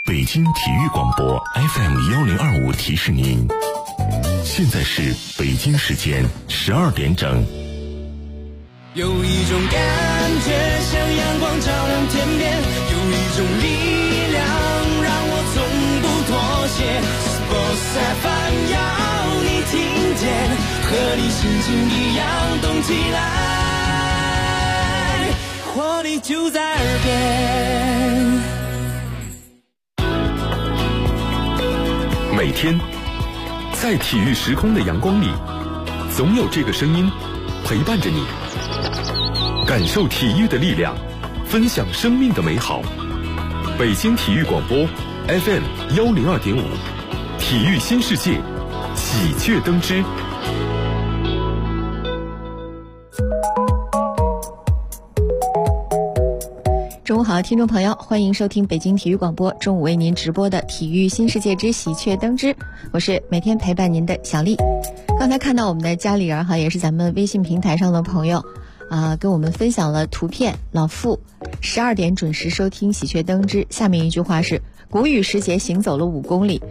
北京体育广播 FM1025提示您，现在是北京时间12点整。 有一种感觉像阳光照亮天边，有一种力量让我从不妥协。Sports FM 要你听见，和你心情一样动起来，活力就在耳边。 每天在体育时空的阳光里，总有这个声音陪伴着你，感受体育的力量，分享生命的美好。北京体育广播 FM102.5，体育新世界，喜鹊登枝。 中午好，听众朋友，欢迎收听北京体育广播中午为您直播的体育新世界之喜鹊登枝，我是每天陪伴您的小丽。刚才看到我们的家里人哈，也是咱们微信平台上的朋友跟我们分享了图片。老傅12点准时收听喜鹊登枝，下面一句话是谷雨时节行走了5公里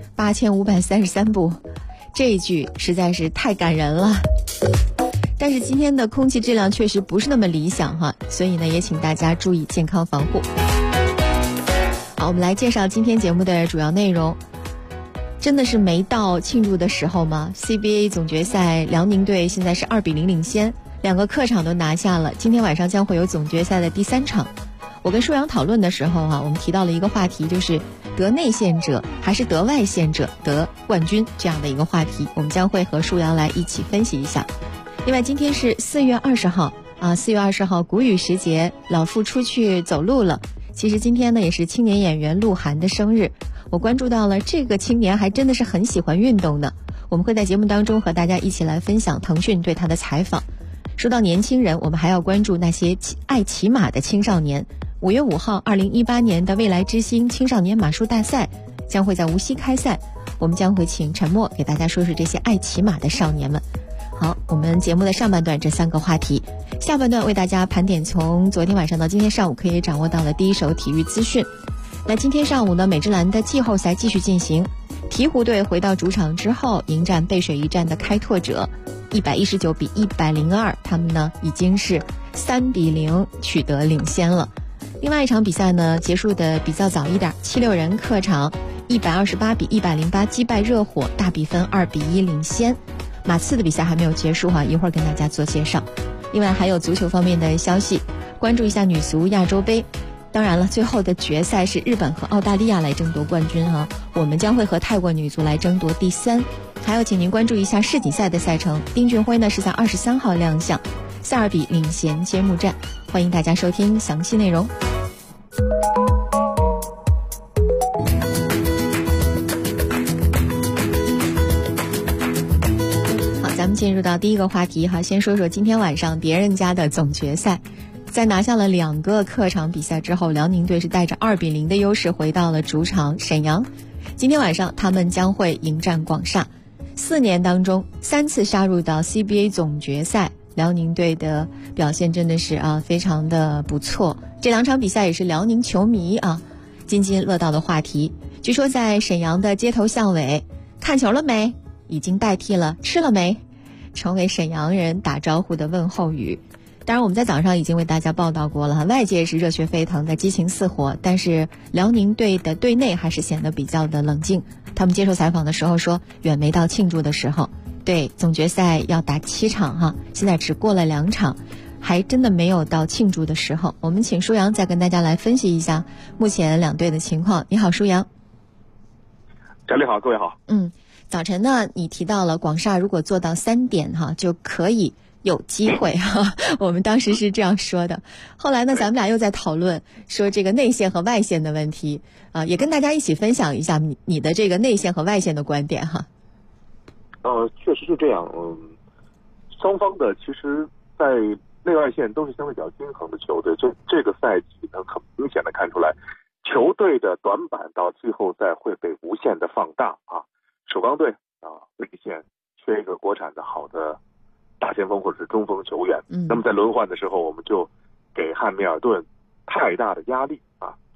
8533步，这一句实在是太感人了。但是今天的空气质量确实不是那么理想哈，所以呢也请大家注意健康防护。好，我们来介绍今天节目的主要内容。真的是没到庆祝的时候吗？ CBA 总决赛辽宁队现在是2比0领先，2个客场都拿下了，今天晚上将会有总决赛的第3场。我跟舒阳讨论的时候我们提到了一个话题，就是得内线者还是得外线者得冠军这样的一个话题，我们将会和舒阳来一起分析一下。另外今天是4月20号4月20号谷雨时节，老傅出去走路了。其实今天呢也是青年演员鹿晗的生日，我关注到了这个青年还真的是很喜欢运动的，我们会在节目当中和大家一起来分享腾讯对他的采访。说到年轻人，我们还要关注那些爱骑马的青少年。5月5号2018年的未来之星青少年马术大赛将会在无锡开赛，我们将会请陈默给大家说说这些爱骑马的少年们。好，我们节目的上半段这3个话题，下半段为大家盘点从昨天晚上到今天上午可以掌握到的第一手体育资讯。那今天上午呢，美职篮的季后赛继续进行，鹈鹕队回到主场之后迎战背水一战的开拓者，119比102，他们呢已经是3比0取得领先了。另外一场比赛呢结束的比较早一点，76人客场128比108击败热火，大比分2比1领先。马刺的比赛还没有结束一会儿跟大家做介绍。另外还有足球方面的消息，关注一下女足亚洲杯。当然了，最后的决赛是日本和澳大利亚来争夺冠军我们将会和泰国女足来争夺第3。还要请您关注一下世锦赛的赛程，丁俊晖呢是在23号亮相，塞尔比领衔揭幕战，欢迎大家收听详细内容。咱们进入到第一个话题先说说今天晚上别人家的总决赛。在拿下了2个客场比赛之后，辽宁队是带着2比0的优势回到了主场沈阳。今天晚上他们将会迎战广厦。4年当中3次杀入到 CBA 总决赛，辽宁队的表现真的是非常的不错。这2场比赛也是辽宁球迷津津乐道的话题。据说在沈阳的街头巷尾，看球了没已经代替了吃了没，成为沈阳人打招呼的问候语。当然我们在早上已经为大家报道过了外界是热血沸腾的激情似火，但是辽宁队的队内还是显得比较的冷静。他们接受采访的时候说，远没到庆祝的时候。对，总决赛要打7场现在只过了2场，还真的没有到庆祝的时候。我们请舒阳再跟大家来分析一下目前2队的情况。你好，舒阳。 小丽好，各位好。 早晨呢你提到了广厦如果做到3点就可以有机会我们当时是这样说的。后来呢咱们俩又在讨论说这个内线和外线的问题也跟大家一起分享一下你的这个内线和外线的观点确实是这样。双方的其实在内外线都是相对比较均衡的球队，就这个赛季能很明显的看出来，球队的短板到季后赛会被无限的放大首钢队内线缺一个国产的好的大前锋或者是中锋球员，那么在轮换的时候我们就给汉密尔顿太大的压力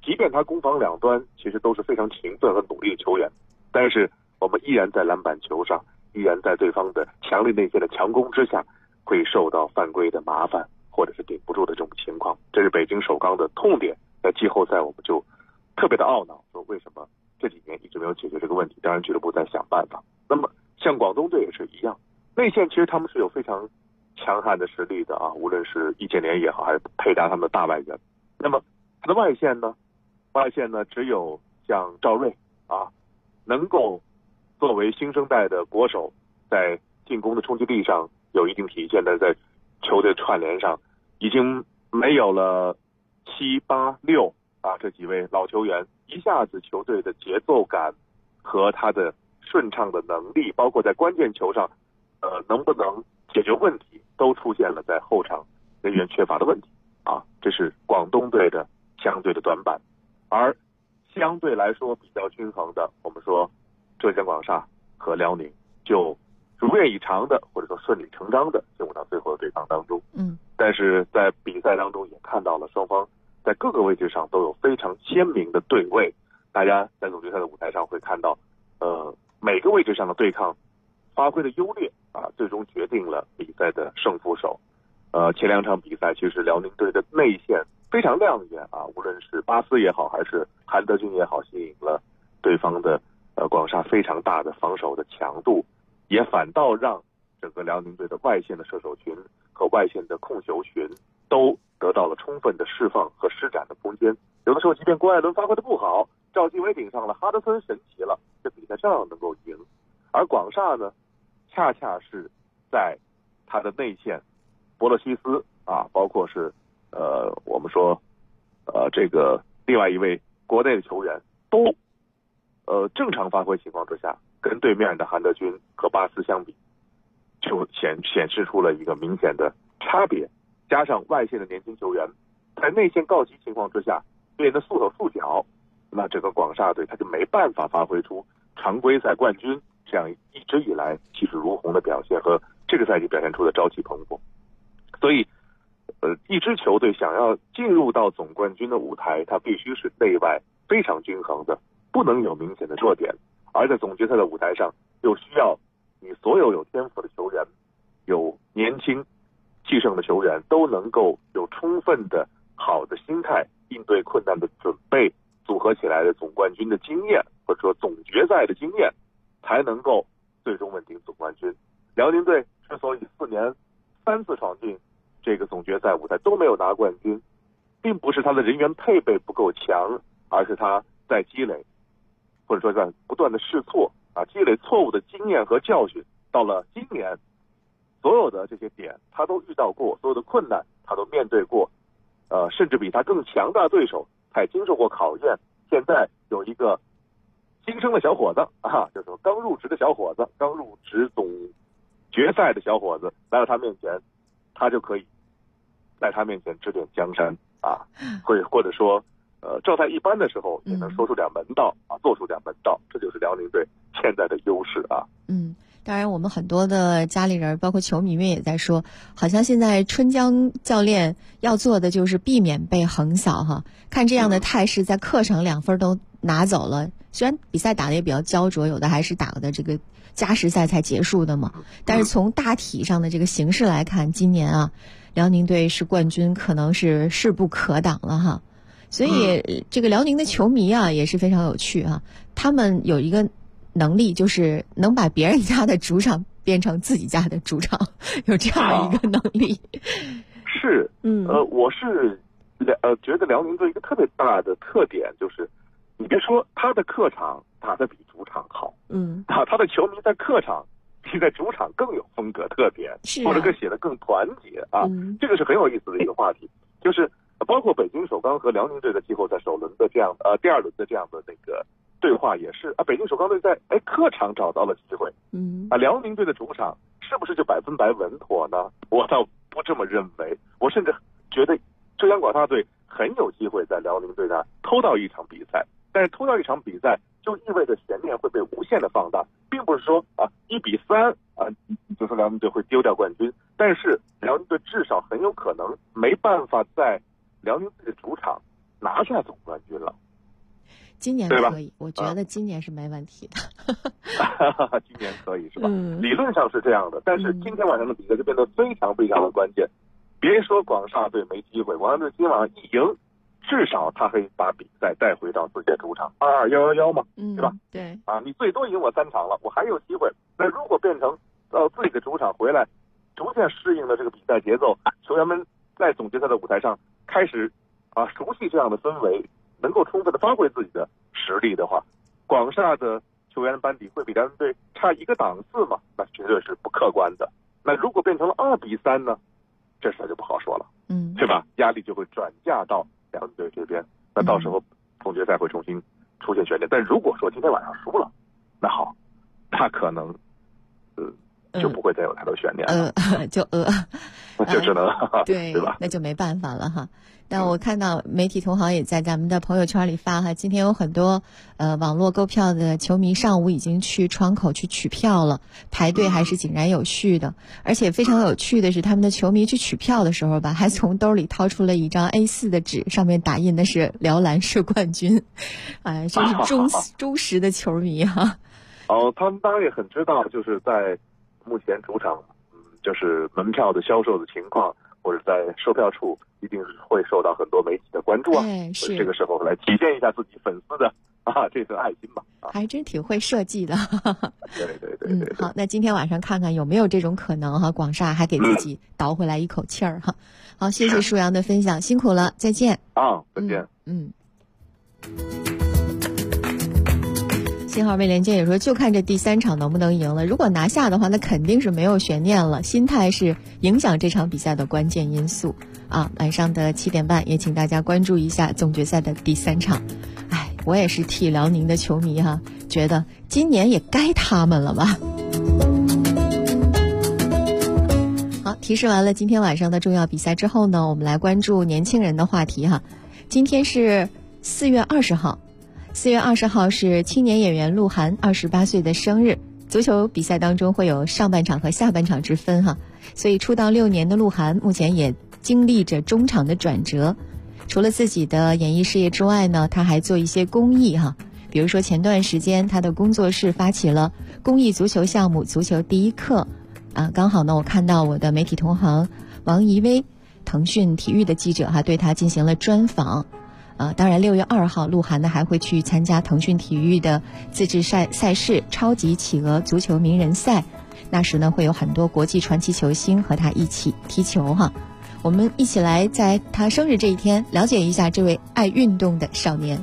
即便他攻防两端其实都是非常勤奋和努力的球员，但是我们依然在篮板球上，依然在对方的强力内线的强攻之下，会受到犯规的麻烦，或者是顶不住的这种情况。这是北京首钢的痛点。在季后赛我们就特别的懊恼，说为什么这几年一直没有解决这个问题。当然俱乐部在想办法。那么像广东队也是一样，内线其实他们是有非常强悍的实力的啊，无论是易建联也好，还是佩达他们的大外援。那么他的外线呢只有像赵睿啊，能够作为新生代的国手，在进攻的冲击力上有一定体现，但是在球队串联上已经没有了7、8、6啊这几位老球员，一下子球队的节奏感和他的顺畅的能力，包括在关键球上能不能解决问题，都出现了在后场人员缺乏的问题啊，这是广东队的相对的短板。而相对来说比较均衡的，我们说浙江广厦和辽宁就如愿以偿的，或者说顺理成章的进入到最后的对抗当中。但是在比赛当中也看到了双方在各个位置上都有非常鲜明的对位。大家在总决赛的舞台上会看到每个位置上的对抗发挥的优劣啊，最终决定了比赛的胜负手。前两场比赛其实辽宁队的内线非常亮眼啊，无论是巴斯也好，还是韩德君也好，吸引了对方的广厦非常大的防守的强度，也反倒让整个辽宁队的外线的射手群和外线的控球群都得到了充分的释放和施展的空间。有的时候即便郭艾伦发挥的不好，赵继伟顶上了，哈德森神奇了，这比赛照样能够赢。而广厦呢，恰恰是在他的内线博勒西斯啊，包括是我们说这个另外一位国内的球员都正常发挥情况之下，跟对面的韩德君和巴斯相比，就显示出了一个明显的差别。加上外线的年轻球员在内线告急情况之下变得束手束脚，那整个广厦队他就没办法发挥出常规赛冠军这样一直以来气势如虹的表现和这个赛季表现出的朝气蓬勃。所以一支球队想要进入到总冠军的舞台，它必须是内外非常均衡的，不能有明显的弱点。而在总决赛的舞台上，又需要你所有有天赋的球员，有年轻气盛的球员，都能够有充分的好的心态，应对困难的准备，组合起来的总冠军的经验，或者说总决赛的经验，才能够最终稳定总冠军。辽宁队之所以4年3次闯进这个总决赛舞台都没有拿冠军，并不是他的人员配备不够强，而是他在积累，或者说在不断的试错啊，积累错误的经验和教训。到了今年，所有的这些点他都遇到过，所有的困难他都面对过，甚至比他更强大的对手他也经受过考验。现在有一个新生的小伙子啊，就是刚入职的小伙子，刚入职总决赛的小伙子来到他面前，他就可以在他面前指点江山啊，或者说状态一般的时候也能说出点门道啊，做出点门道，这就是辽宁队现在的优势啊。 当然我们很多的家里人包括球迷们也在说，好像现在春江教练要做的就是避免被横扫哈。看这样的态势，在客场2分都拿走了，虽然比赛打得也比较焦灼，有的还是打的这个加时赛才结束的嘛，但是从大体上的这个形势来看，今年啊辽宁队是冠军可能是势不可挡了哈。所以这个辽宁的球迷啊也是非常有趣啊，他们有一个能力，就是能把别人家的主场变成自己家的主场，有这样的一个能力。 是，我是觉得辽宁队一个特别大的特点就是，你别说他的客场打得比主场好，他的球迷在客场比在主场更有风格特点，或者更显得更团结啊，这个是很有意思的一个话题，就是包括北京首钢和辽宁队的季后赛首轮的这样第2轮的这样的那个对话也是啊，北京首钢队在客场找到了机会，辽宁队的主场是不是就100%稳妥呢？我倒不这么认为，我甚至觉得浙江广厦队很有机会在辽宁队那偷到一场比赛，但是偷到一场比赛就意味着悬念会被无限的放大，并不是说1-3就说辽宁队会丢掉冠军，但是辽宁队至少很有可能没办法在辽宁队的主场拿下总冠军了。 今年可以，我觉得今年是没问题的。 今年可以是吧？理论上是这样的，但是今天晚上的比赛就变得非常非常的关键。别说广厦队没机会，广厦队今晚上一赢，至少他可以把比赛带回到自己的主场，2-2-1-1-1嘛，对吧？ 对。 你最多赢我3场了，我还有机会。那如果变成自己的主场回来，逐渐适应了这个比赛节奏，球员们在总决赛的舞台上开始熟悉这样的氛围，能够充分的发挥自己的实力的话，广厦的球员班底会比辽宁队差1个档次嘛？那绝对是不客观的。那如果变成了2-3呢？这事就不好说了，对吧？压力就会转嫁到辽宁队这边，那到时候总决赛会重新出现悬念。但如果说今天晚上输了，那好，他可能就不会再有太多悬念了， 就只能对吧？ 那就没办法了哈。但我看到媒体同行也在咱们的朋友圈里发哈，今天有很多网络购票的球迷上午已经去窗口去取票了，排队还是井然有序的。而且非常有趣的是，他们的球迷去取票的时候吧，还从兜里掏出了一张 A4 的纸，上面打印的是辽篮是冠军，真是忠实的球迷哈。 他们当然也很知道，就是在目前主场，就是门票的销售的情况，或者在售票处一定是会受到很多媒体的关注是这个时候来体现一下自己粉丝的这份爱心吧。 还真挺会设计的。 对。 好，那今天晚上看看有没有这种可能哈，广厦还给自己倒回来一口气儿哈。好，谢谢舒阳的分享，辛苦了，再见。 再见。 信号未连接也说，就看这第3场能不能赢了。如果拿下的话，那肯定是没有悬念了。心态是影响这场比赛的关键因素晚上的7点半，也请大家关注一下总决赛的第3场。我也是替辽宁的球迷哈，觉得今年也该他们了吧。好，提示完了今天晚上的重要比赛之后呢，我们来关注年轻人的话题哈。今天是4月20号。4月20号是青年演员鹿晗28岁的生日。足球比赛当中会有上半场和下半场之分哈，所以出道6年的鹿晗目前也经历着中场的转折。除了自己的演艺事业之外呢，他还做一些公益哈，比如说前段时间他的工作室发起了公益足球项目足球第一课刚好呢我看到我的媒体同行王怡薇，腾讯体育的记者对他进行了专访。当然6月2号鹿晗呢还会去参加腾讯体育的自制赛事超级企鹅足球名人赛，那时呢会有很多国际传奇球星和他一起踢球哈。我们一起来在他生日这一天了解一下这位爱运动的少年。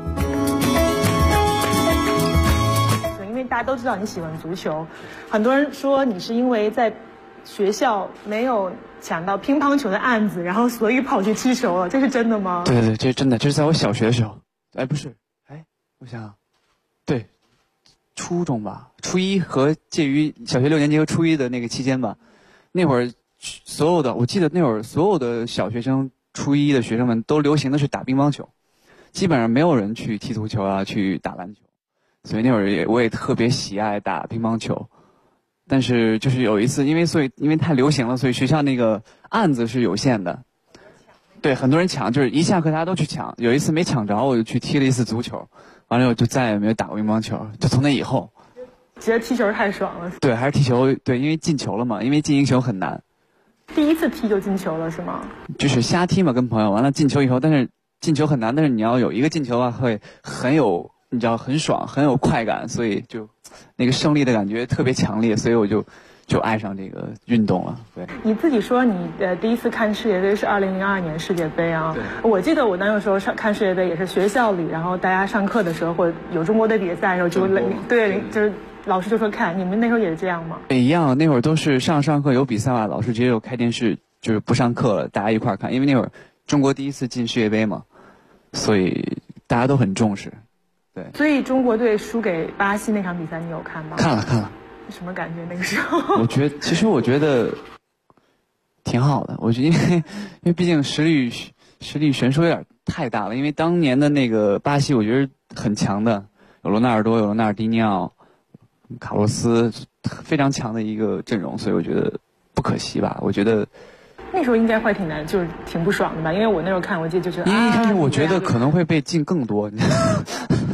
因为大家都知道你喜欢足球，很多人说你是因为在学校没有抢到乒乓球的案子，然后所以跑去踢球了，这是真的吗？ 对，这是真的，这是在我小学的时候。不是，我想，对，初中吧，初一和介于小学6年级和初一的那个期间吧，那会儿我记得那会儿所有的小学生、初一的学生们都流行的是打乒乓球，基本上没有人去踢足球去打篮球，所以那会儿我也特别喜爱打乒乓球。但是就是有一次，因为太流行了，所以学校那个案子是有限的，对，很多人抢，就是一下课大家都去抢。有一次没抢着，我就去踢了一次足球，完了我就再也没有打过乒乓球，就从那以后。 觉得踢球太爽了。 对，还是踢球，对，因为进球了嘛，因为进一球很难。 第一次踢就进球了是吗？ 就是瞎踢嘛，跟朋友完了进球以后，但是进球很难，但是你要有一个进球会很有，你知道很爽，很有快感，所以就那个胜利的感觉特别强烈，所以我就爱上这个运动了。对， 你自己说你第一次看世界杯是2002年世界杯啊。对，我记得我那个时候看世界杯也是学校里，然后大家上课的时候或者有中国的比赛的时候就对，就是老师就说看，你们那时候也是这样吗？ 一样，那会儿都是上课有比赛嘛，老师直接就开电视，就是不上课了，大家一块看，因为那会儿中国第一次进世界杯嘛，所以大家都很重视。对，所以中国队输给巴西那场比赛你有看吗？ 看了。 什么感觉那个时候？ 其实我觉得挺好的，我觉得因为毕竟实力悬殊有点太大了，因为当年的那个巴西我觉得很强的，有罗纳尔多，有罗纳尔迪尼奥、卡洛斯，非常强的一个阵容，所以我觉得不可惜吧。我觉得那时候应该会挺难，就是挺不爽的吧，因为我那时候看我记得就是因为一开始我觉得可能会被进更多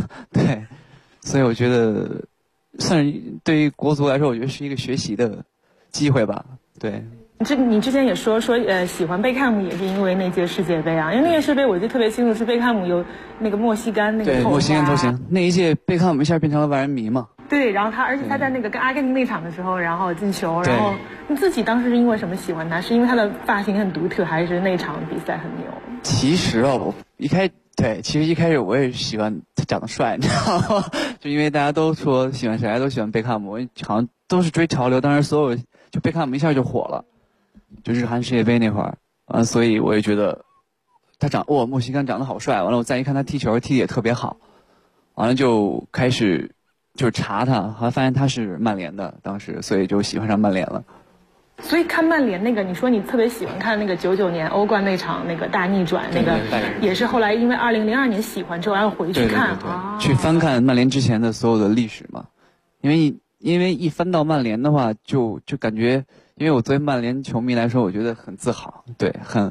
对，所以我觉得算是对于国足来说，我觉得是一个学习的机会吧。对。 你之前也说喜欢贝克汉姆也是因为那届世界杯啊，因为那届世界杯我记得特别清楚，是贝克汉姆有那个莫西干那个头发， 对，莫西干头型，那一届贝克汉姆一下变成了万人迷嘛。 对，然后而且他在那个跟阿根廷那场的时候，然后进球，然后你自己当时是因为什么喜欢他？是因为他的发型很独特，还是那场比赛很牛？ 其实啊，其实一开始我也喜欢他长得帅，你知道吗？就因为大家都说喜欢谁都喜欢贝克汉姆，我好像都是追潮流，当时所有就贝克汉姆一下就火了。就日韩世界杯那会儿，所以我也觉得他莫西干长得好帅。完了，我再一看他踢球，踢得也特别好。完了就开始就是查他，后来发现他是曼联的，当时所以就喜欢上曼联了。 所以看曼联那个，你说你特别喜欢看那个99年欧冠那场那个大逆转，那个也是后来因为2002年喜欢之后，然后回去看去翻看曼联之前的所有的历史嘛。因为一翻到曼联的话，就感觉。因为我作为曼联球迷来说，我觉得很自豪，对，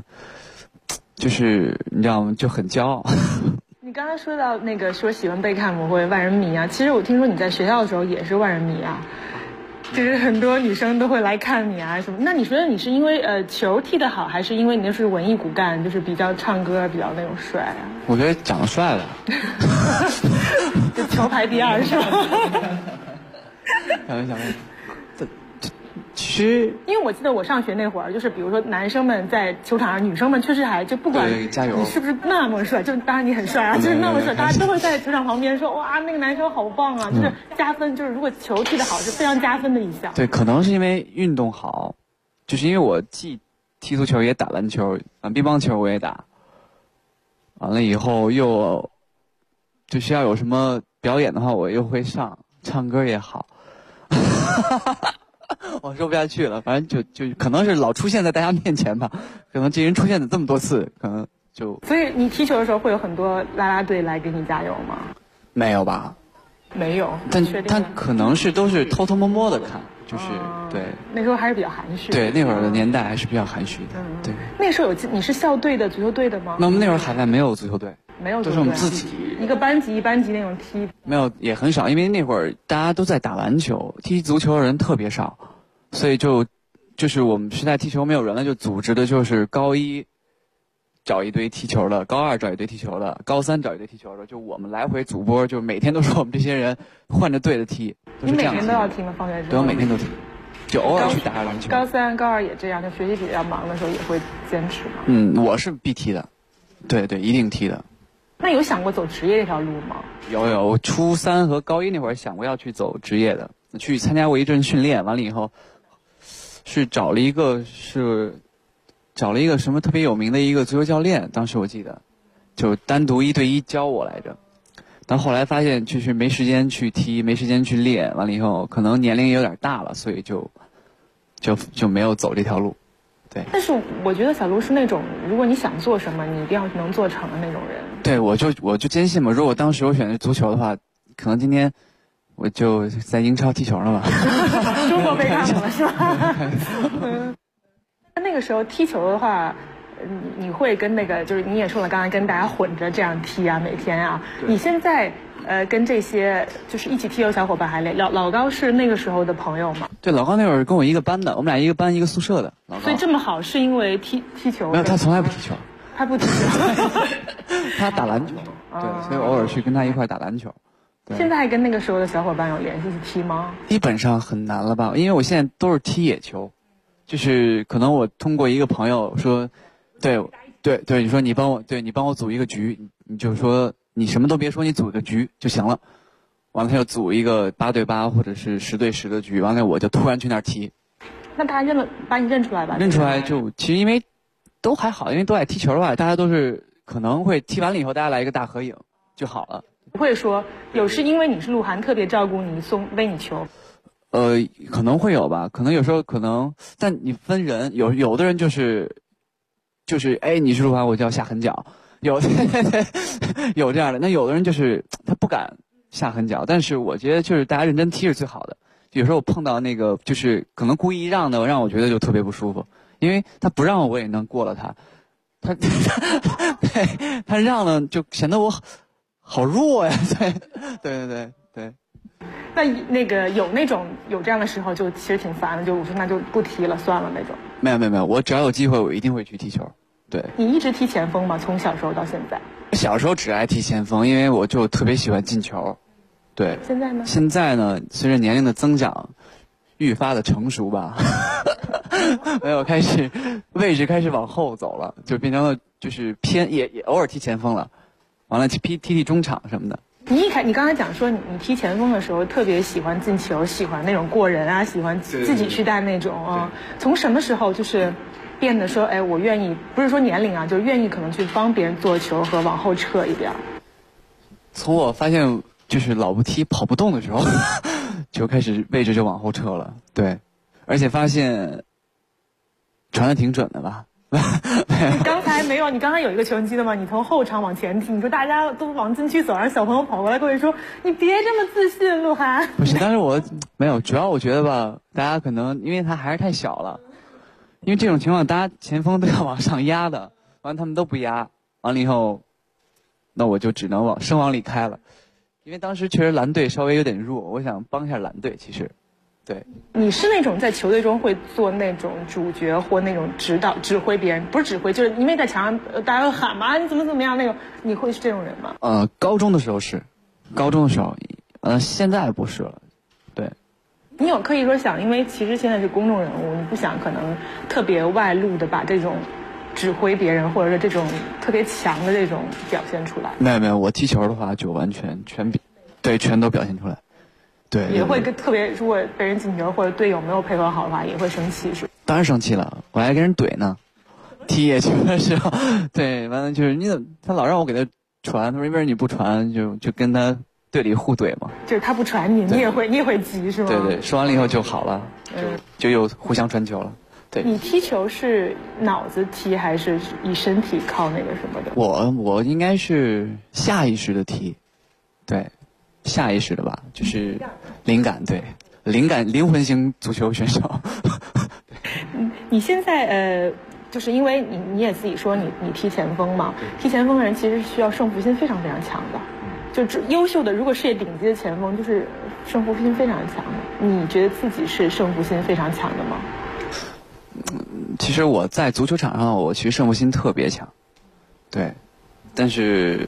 就是你知道吗？就很骄傲。 你刚才说到那个说喜欢贝克汉姆或者万人迷啊，其实我听说你在学校的时候也是万人迷啊，就是很多女生都会来看你啊什么。那你觉得你是因为球踢得好，还是因为你那是文艺骨干，就是比较唱歌比较那种帅啊？ 我觉得长得帅了。 就球排第2是吧？ 想问。其实， 因为我记得我上学那会儿，就是比如说男生们在球场上，女生们确实还就不管你是不是那么帅，就当然你很帅啊，就是那么帅，大家都会在球场旁边说哇那个男生好棒啊，就是加分，就是如果球踢得好是非常加分的一项。 对，可能是因为运动好，就是因为我既踢足球也打篮球，乒乓球我也打，完了以后又就是要有什么表演的话，我又会上，唱歌也好。我说不下去了，反正就可能是老出现在大家面前吧，可能这人出现了这么多次，可能就。 所以你踢球的时候会有很多啦啦队来给你加油吗？ 没有吧？ 没有。 但他可能是都是偷偷摸摸的看，就是对。 那时候还是比较含蓄。 对，那会儿的年代还是比较含蓄的。对。 那时候你是校队的足球队的吗？ 那我们那会儿海外没有足球队。 没有， 都是我们自己一个班级一班级那种踢。 没有，也很少，因为那会儿大家都在打篮球，踢足球的人特别少，所以就是我们实在踢球没有人了，就组织的就是高一找一堆踢球的，高2找一堆踢球的，高3找一堆踢球的，就我们来回组波，就每天都是我们这些人换着队的踢。 你每天都要踢吗？放学之后？ 对，我每天都踢，就偶尔去打篮球。 高3、高2也这样，就学习比较忙的时候也会坚持吗？ 我是必踢的，对，一定踢的。 那有想过走职业这条路吗？ 有，我初3和高1那会儿想过要去走职业的，去参加过一阵训练，完了以后是找了一个什么特别有名的一个足球教练，当时我记得就单独1对1教我来着，但后来发现就是没时间去踢，没时间去练，完了以后可能年龄也有点大了，所以就没有走这条路。对， 但是我觉得小卢是那种如果你想做什么你一定要能做成的那种人。 对，我就坚信嘛，如果当时我选择足球的话，可能今天我就在英超踢球了吧。 中国贝克汉姆了是吧？那个时候踢球的话，你会跟那个就是你也说了，刚才跟大家混着这样踢啊，每天啊。你现在跟这些就是一起踢球小伙伴还聊，老高是那个时候的朋友吗？ 对，老高那会儿跟我一个班的，我们俩一个班一个宿舍的。 所以这么好是因为踢球？ 没有，他从来不踢球。 他不踢球。 他打篮球。对，所以偶尔去跟他一块打篮球。 现在还跟那个时候的小伙伴有联系去踢吗？ 基本上很难了吧，因为我现在都是踢野球，就是可能我通过一个朋友说，对，你说你帮我组一个局，你就说你什么都别说，你组个局就行了。完了他就组一个8对8或者是10对10的局，完了我就突然去那儿踢。 那他把你认出来吧？ 认出来就其实因为都还好，因为都爱踢球的话，大家都是可能会踢完了以后大家来一个大合影就好了。 不会说有是因为你是鹿晗特别照顾你喂你球？ 可能会有吧，可能有时候可能，但你分人，有的人就是哎你是鹿晗我就要下狠脚，有这样的，那有的人就是他不敢下狠脚，但是我觉得就是大家认真踢是最好的。有时候我碰到那个就是可能故意让的，让我觉得就特别不舒服，因为他不让我也能过了他让了就显得我好弱呀，对。 那个有这样的时候，就其实挺烦的，就我说那就不踢了，算了那种。 没有，我只要有机会，我一定会去踢球。对。 你一直踢前锋吗？从小时候到现在？ 小时候只爱踢前锋，因为我就特别喜欢进球。对。 现在呢？ 现在呢，随着年龄的增长，愈发的成熟吧，没有位置开始往后走了，就变成了就是偏也偶尔踢前锋了，完了踢中场什么的。 你刚才讲说你踢前锋的时候特别喜欢进球，喜欢那种过人啊，喜欢自己去带那种啊。从什么时候就是变得说，哎，我愿意，不是说年龄啊，就是愿意可能去帮别人做球和往后撤一点。 从我发现就是老不踢跑不动的时候，就开始位置就往后撤了。对，而且发现传的挺准的吧。 你刚才没有，你刚才有一个球你记得吗？你从后场往前踢，你说大家都往禁区走，让小朋友跑过来跟我说，你别这么自信，鹿晗。 不是，但是我没有，主要我觉得吧，大家可能因为他还是太小了，因为这种情况大家前锋都要往上压的，完了他们都不压，完了以后，那我就只能往里开了，因为当时确实蓝队稍微有点弱，我想帮一下蓝队，其实。对， 你是那种在球队中会做那种主角或那种指挥别人，不是指挥，就是因为在场上大家会喊嘛，你怎么样那种，你会是这种人吗？ 高中的时候是，现在不是了。对， 你有刻意说想，因为其实现在是公众人物，你不想可能特别外露的把这种指挥别人或者是这种特别强的这种表现出来？ 没有，我踢球的话就完全全都表现出来。对， 也会特别，如果被人进球或者队友没有配合好的话，也会生气是吧？ 当然生气了，我还跟人怼呢。踢野球的时候，对，完了就是他老让我给他传，他说因为你不传，就跟他队里互怼嘛。 就是他不传你，你也会急是吗？ 对，说完了以后就好了，就又互相传球了。对。 你踢球是脑子踢还是以身体靠那个什么的？ 我应该是下意识的踢，对。下意识的吧，就是灵感，对，灵魂型足球选手。 你现在就是因为你也自己说你踢前锋嘛，踢前锋的人其实需要胜负心非常非常强的，就优秀的如果世界顶级的前锋就是胜负心非常强的。你觉得自己是胜负心非常强的吗？ 其实我在足球场上，我其实胜负心特别强，对，但是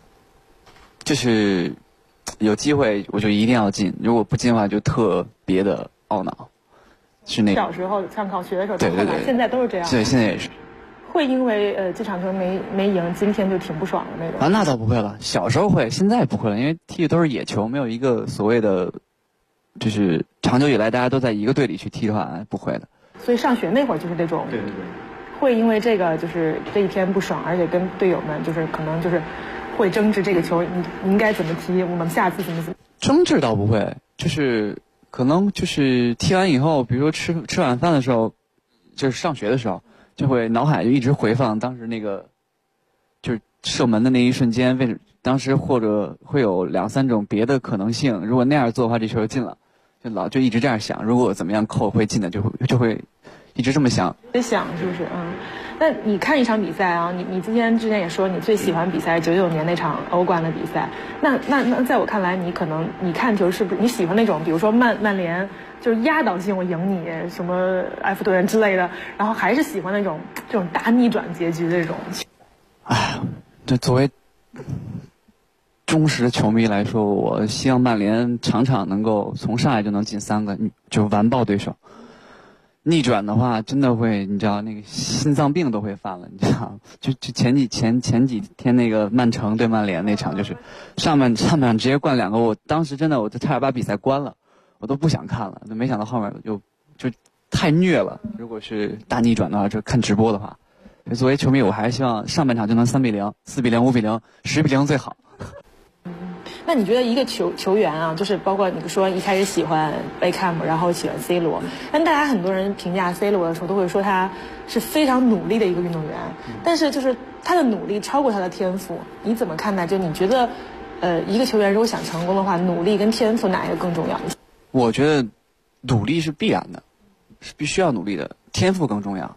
就是有机会我就一定要进，如果不进的话就特别的懊恼。是那小时候上考学的时候， 对， 现在都是这样。 对，现在也是。 会因为这场球没赢，今天就挺不爽的那种。 啊，那倒不会了，小时候会，现在不会了，因为踢的都是野球，没有一个所谓的，就是长久以来大家都在一个队里去踢的话，不会的。 所以上学那会儿就是那种，对，会因为这个就是这一天不爽，而且跟队友们就是可能就是会争执这个球你应该怎么踢，我们下次怎么。 争执倒不会，就是可能就是踢完以后，比如说吃晚饭的时候，就是上学的时候。就会脑海就一直回放当时那个，就是射门的那一瞬间，当时或者会有2、3种别的可能性。如果那样做的话，这球就进了，就一直这样想。如果怎么样扣会进的，就会一直这么想。 想是不是？嗯。那你看一场比赛啊，你之前也说你最喜欢比赛99年那场欧冠的比赛。那在我看来，你可能你看球是不是你喜欢那种，比如说曼联。就是压倒性我赢你，什么埃弗顿之类的，然后还是喜欢这种大逆转结局的这种。 哎，这作为忠实的球迷来说，我希望曼联场场能够从上来就能进3个，就完爆对手。逆转的话，真的会，你知道那个心脏病都会犯了，你知道？就前几天那个曼城对曼联那场，就是上半场直接灌2个，我当时真的我就差点把比赛关了。我都不想看了，没想到后面就太虐了。如果是大逆转的话，就看直播的话，作为球迷，我还是希望上半场就能3比0、4比0、5比0、10比0最好。 那你觉得一个球员啊，就是包括你说一开始喜欢贝克汉姆，然后喜欢 C 罗，但大家很多人评价 C 罗的时候，都会说他是非常努力的一个运动员，但是就是他的努力超过他的天赋，你怎么看待？就你觉得，一个球员如果想成功的话，努力跟天赋哪一个更重要？ 我觉得努力是必然的，是必须要努力的，天赋更重要。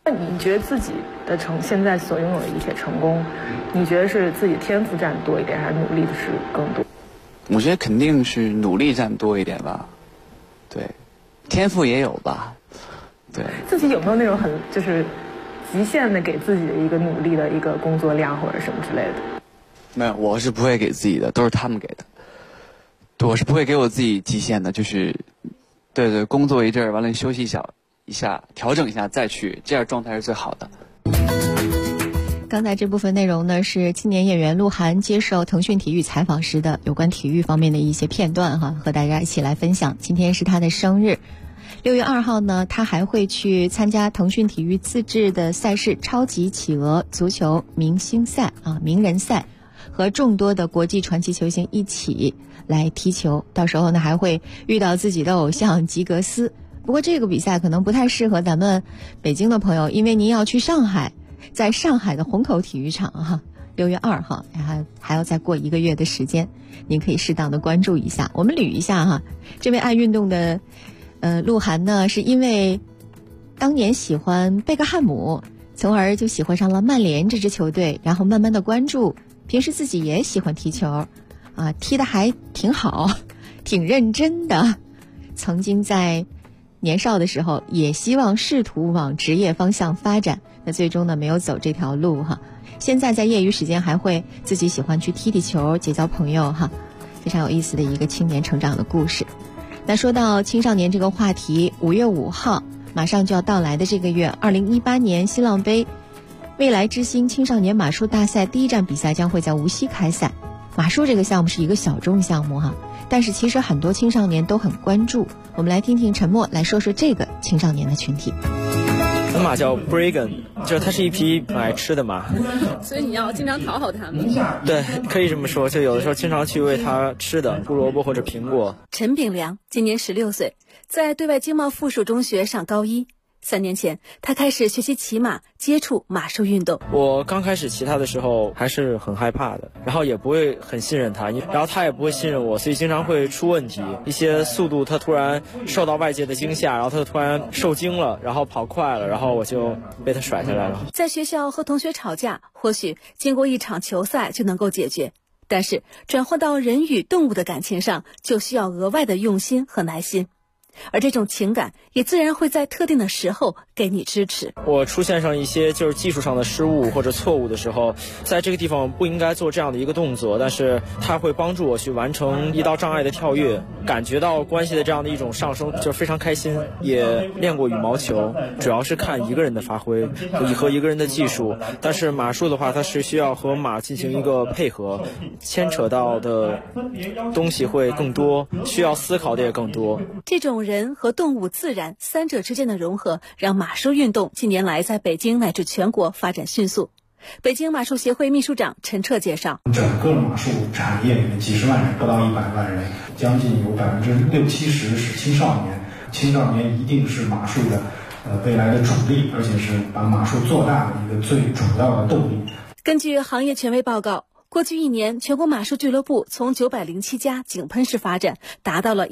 那你觉得自己的现在所拥有的一切成功，你觉得是自己天赋占多一点，还是努力的是更多？ 我觉得肯定是努力占多一点吧，对，天赋也有吧，对。 自己有没有那种很就是极限的给自己的一个努力的一个工作量或者什么之类的？ 没有，我是不会给自己的，都是他们给的。我是不会给我自己极限的，就是对，工作一阵儿完了休息一下，调整一下再去，这样状态是最好的。 刚才这部分内容呢，是青年演员鹿晗接受腾讯体育采访时的有关体育方面的一些片段哈，和大家一起来分享。今天是他的生日，6月2号呢，他还会去参加腾讯体育自制的赛事超级企鹅足球明星赛名人赛，和众多的国际传奇球星一起来踢球。到时候呢，还会遇到自己的偶像吉格斯。不过这个比赛可能不太适合咱们北京的朋友，因为您要去上海，在上海的虹口体育场6月2号还要再过1个月的时间，您可以适当的关注一下。我们捋一下这位爱运动的鹿晗呢，是因为当年喜欢贝克汉姆，从而就喜欢上了曼联这支球队，然后慢慢的关注，平时自己也喜欢踢球踢得还挺好，挺认真的。曾经在年少的时候也希望试图往职业方向发展，那最终呢没有走这条路现在在业余时间还会自己喜欢去踢球，结交朋友非常有意思的一个青年成长的故事。那说到青少年这个话题，5月5号马上就要到来的这个月，2018年新浪杯未来之星青少年马术大赛第一站比赛将会在无锡开赛。马术这个项目是一个小众项目但是其实很多青少年都很关注。我们来听听陈默来说说这个青少年的群体。 红马叫 Bregan， 就是它是一匹爱吃的马， 所以你要经常讨好它们。 对，可以这么说，就有的时候经常去喂它吃的胡萝卜或者苹果。 陈炳良今年16岁，在对外经贸附属中学上高一。3年前，他开始学习骑马，接触马术运动。 我刚开始骑它的时候还是很害怕的，然后也不会很信任它，然后它也不会信任我，所以经常会出问题。一些速度它突然受到外界的惊吓，然后它突然受惊了，然后跑快了，然后我就被它甩下来了。 在学校和同学吵架，或许经过一场球赛就能够解决，但是转换到人与动物的感情上，就需要额外的用心和耐心。而这种情感也自然会在特定的时候给你支持。 我出现上一些就是技术上的失误或者错误的时候，在这个地方不应该做这样的一个动作，但是它会帮助我去完成一道障碍的跳跃，感觉到关系的这样的一种上升，就非常开心。也练过羽毛球，主要是看一个人的发挥和一个人的技术，但是马术的话，它是需要和马进行一个配合，牵扯到的东西会更多，需要思考的也更多。 这种人和动物自然三者之间的融合，让马术运动近年来在北京乃至全国发展迅速。北京马术协会秘书长陈彻介绍， 整个马术产业里面几十万人不到100万人，将近有60%-70%是青少年。青少年一定是马术的未来的主力，而且是把马术做大的一个最主要的动力。 根据行业权威报告，过去1年，全国马术俱乐部从907家井喷式发展，达到了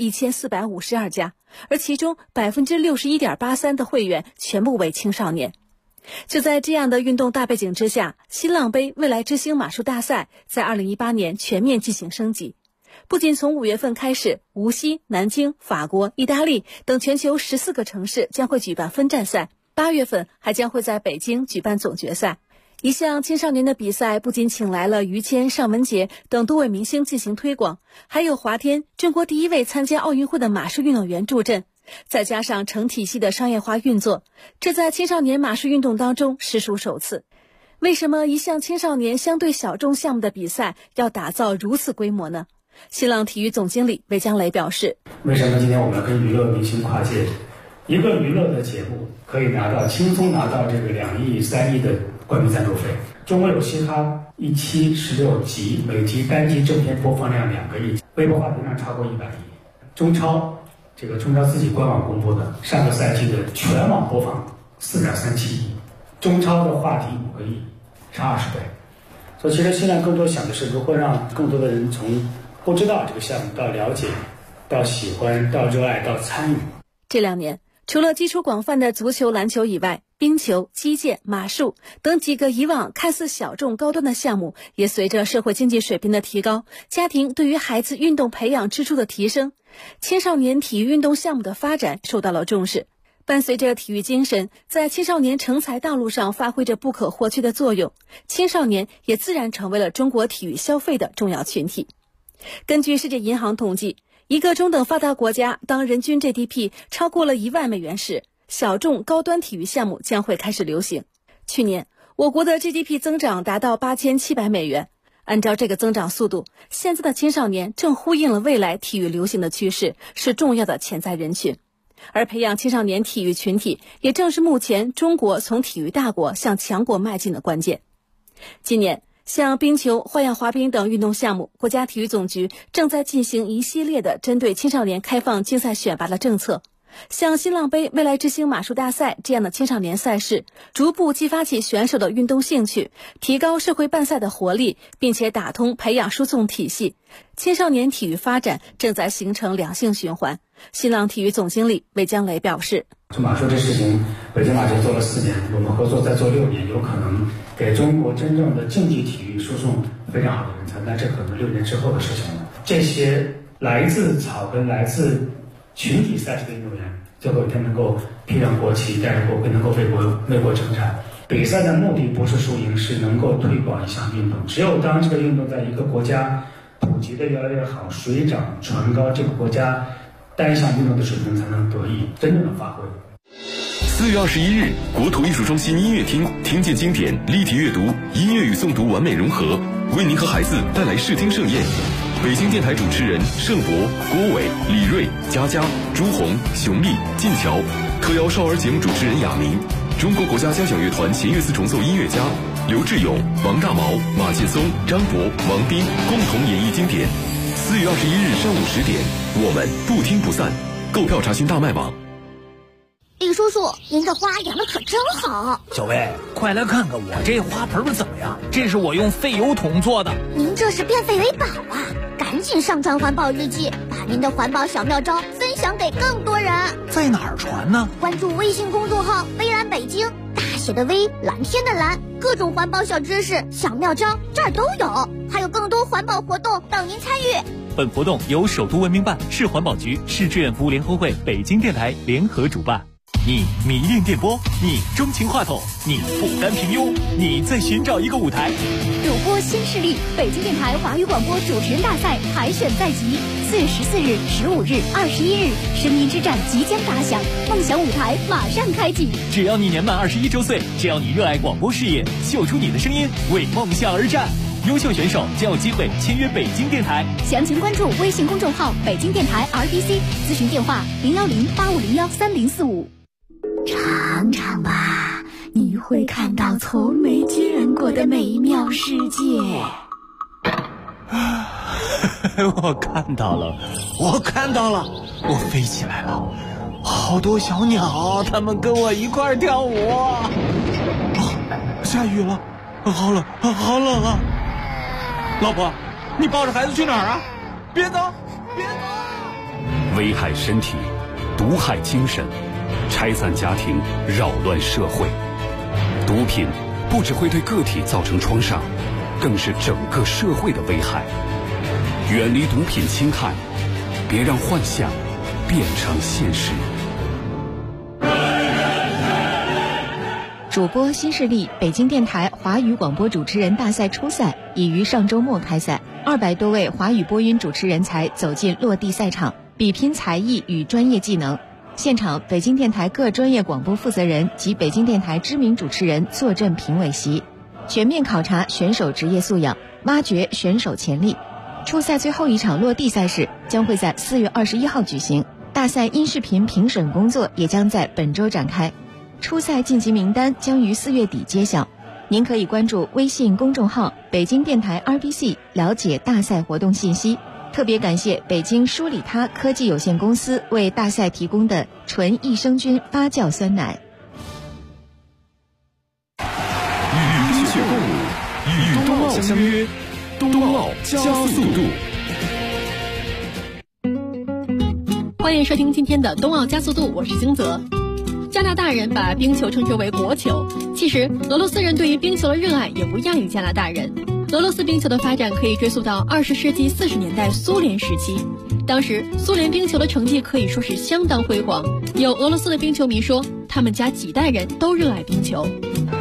1452家，而其中61.83%的会员全部为青少年。就在这样的运动大背景之下，新浪杯未来之星马术大赛在2018年全面进行升级。不仅从5月份开始，无锡、南京、法国、意大利等全球14个城市将会举办分站赛，8月份还将会在北京举办总决赛。一项青少年的比赛不仅请来了于谦、尚雯婕等多位明星进行推广，还有华天，中国第1位参加奥运会的马术运动员助阵，再加上成体系的商业化运作，这在青少年马术运动当中实属首次。为什么一项青少年相对小众项目的比赛要打造如此规模呢？新浪体育总经理韦江雷表示， 为什么今天我们跟娱乐明星跨界，一个娱乐的节目可以轻松拿到这个2亿3亿的冠名赞助费。中国有嘻哈1期16集，每集单集正片播放量2个亿，微博话题量超过100亿。中超自己官网公布的上个赛季的全网播放4.37亿，中超的话题5个亿，差20倍。所以其实现在更多想的是如何让更多的人从不知道这个项目到了解，到喜欢，到热爱，到参与。 这2年，除了基础广泛的足球、篮球以外， 冰球、击剑、马术等几个以往看似小众高端的项目，也随着社会经济水平的提高，家庭对于孩子运动培养支出的提升，青少年体育运动项目的发展受到了重视。伴随着体育精神在青少年成才道路上发挥着不可或缺的作用，青少年也自然成为了中国体育消费的重要群体。根据世界银行统计，一个中等发达国家当人均 GDP 超过了1万美元时，小众高端体育项目将会开始流行。去年，我国的 GDP 增长达到8700美元。按照这个增长速度，现在的青少年正呼应了未来体育流行的趋势，是重要的潜在人群。而培养青少年体育群体，也正是目前中国从体育大国向强国迈进的关键。今年，像冰球、花样滑冰等运动项目，国家体育总局正在进行一系列的针对青少年开放竞赛选拔的政策。像新浪杯、未来之星马术大赛这样的青少年赛事，逐步激发起选手的运动兴趣，提高社会办赛的活力，并且打通培养输送体系。青少年体育发展正在形成良性循环。新浪体育总经理韦江雷表示， 就马术这事情，北京马就做了4年，我们合作再做6年，有可能给中国真正的竞技体育输送非常好的人才，那这可能6年之后的事情了。这些来自草根、来自群体赛事的运动员，最后一天能够披上国旗，带着国徽，能够为国征战。比赛的目的不是输赢，是能够推广一项运动。只有当这个运动在一个国家普及的越来越好，水涨船高，这个国家单项运动的水平才能得以真正的发挥。 4月21日，国土艺术中心音乐厅听见经典，立体阅读，音乐与诵读完美融合，为您和孩子带来视听盛宴。北京电台主持人盛博、郭伟、李锐、佳佳、朱红、熊丽、晋桥，特邀少儿节目主持人雅明，中国国家交响乐团弦乐四重奏音乐家刘志勇、王大毛、马劲松、张博、王斌共同演绎经典。4月21日上午10点，我们不听不散。购票查询大麦网。 李叔叔，您这花养的可真好。 小薇，快来看看我这花盆怎么样？这是我用废油桶做的。 您这是变废为宝啊！赶紧上传环保日记，把您的环保小妙招分享给更多人。 在哪儿传呢？ 关注微信公众号微蓝北京，大写的微，蓝天的蓝，各种环保小知识、小妙招这儿都有，还有更多环保活动等您参与。 本活动由首都文明办、市环保局、市志愿服务联合会、北京电台联合主办。你迷恋电波，你钟情话筒，你不甘平庸，你在寻找一个舞台。 主播新势力，北京电台华语广播主持人大赛海选在即，4月14日、15日、21日，声音之战即将打响，梦想舞台马上开启。 只要你年满21周岁，只要你热爱广播事业，秀出你的声音，为梦想而战。优秀选手将有机会签约北京电台。 详情关注微信公众号北京电台 RDC， 咨询电话010-8501-3045。 尝尝吧，你会看到从没见过的美妙世界。 我看到了，我飞起来了，好多小鸟，它们跟我一块儿跳舞。下雨了，好冷啊！老婆，你抱着孩子去哪儿啊？别走！ 危害身体，毒害精神，拆散家庭，扰乱社会。毒品不只会对个体造成创伤，更是整个社会的危害。远离毒品侵害，别让幻想变成现实。 主播新势力北京电台华语广播主持人大赛初赛已于上周末开赛，200多位华语播音主持人才走进落地赛场，比拼才艺与专业技能。现场，北京电台各专业广播负责人及北京电台知名主持人坐镇评委席，全面考察选手职业素养，挖掘选手潜力。初赛最后一场落地赛事将会在4月21号举行，大赛音视频评审工作也将在本周展开。初赛晋级名单将于4月底揭晓，您可以关注微信公众号北京电台 RBC 了解大赛活动信息。特别感谢北京舒里他科技有限公司为大赛提供的纯益生菌发酵酸奶。 与冰雪共舞，与冬奥相约，冬奥加速度。 欢迎收听今天的冬奥加速度，我是金泽。 加拿大人把冰球称之为国球，其实俄罗斯人对于冰球的热爱也不亚于加拿大人。俄罗斯冰球的发展可以追溯到20世纪40年代苏联时期，当时苏联冰球的成绩可以说是相当辉煌。有俄罗斯的冰球迷说，他们家几代人都热爱冰球。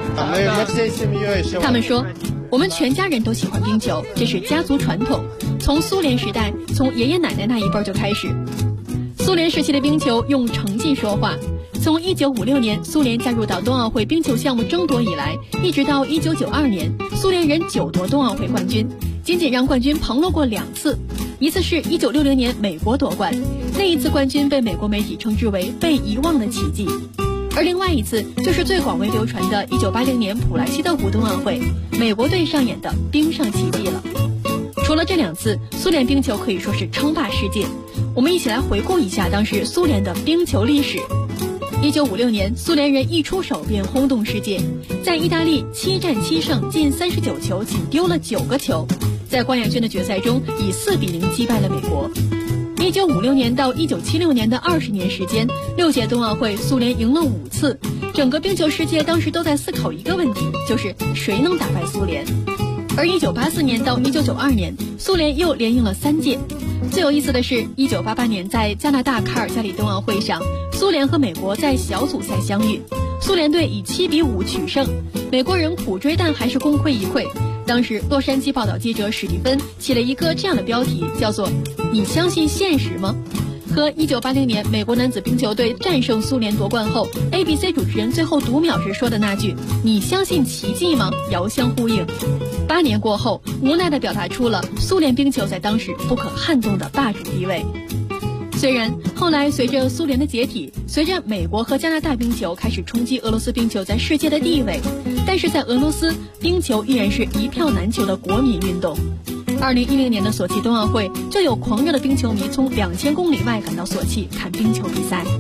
他们说，我们全家人都喜欢冰球，这是家族传统，从苏联时代，从爷爷奶奶那一辈就开始。苏联时期的冰球用成绩说话，从1956年苏联加入到冬奥会冰球项目争夺以来，一直到1992年，苏联人9夺冬奥会冠军，仅仅让冠军旁落过2次。一次是1960年美国夺冠，那一次冠军被美国媒体称之为被遗忘的奇迹。而另外一次就是最广为流传的1980年普莱希特湖冬奥会，美国队上演的冰上奇迹了。除了这2次，苏联冰球可以说是称霸世界。我们一起来回顾一下当时苏联的冰球历史。1956年，苏联人一出手便轰动世界，在意大利7战7胜，进39球，仅丢了9个球，在冠亚军的决赛中以4比0击败了美国。1956年到1976年的20年时间，6届冬奥会苏联赢了5次，整个冰球世界当时都在思考一个问题，就是谁能打败苏联。而1984年到1992年，苏联又连赢了3届。最有意思的是，1988年在加拿大卡尔加里冬奥会上，苏联和美国在小组赛相遇，苏联队以7比5取胜，美国人苦追但还是功亏一篑。当时洛杉矶报道记者史蒂芬起了一个这样的标题，叫做“你相信现实吗？”和1980年美国男子冰球队战胜苏联夺冠后 ABC 主持人最后读秒时说的那句“你相信奇迹吗”遥相呼应。8年过后，无奈地表达出了苏联冰球在当时不可撼动的霸主地位。虽然后来随着苏联的解体，随着美国和加拿大冰球开始冲击俄罗斯冰球在世界的地位，但是在俄罗斯，冰球依然是一票难求的国民运动。2010年的索契冬奥会，就有狂热的冰球迷从2000公里外赶到索契看冰球比赛。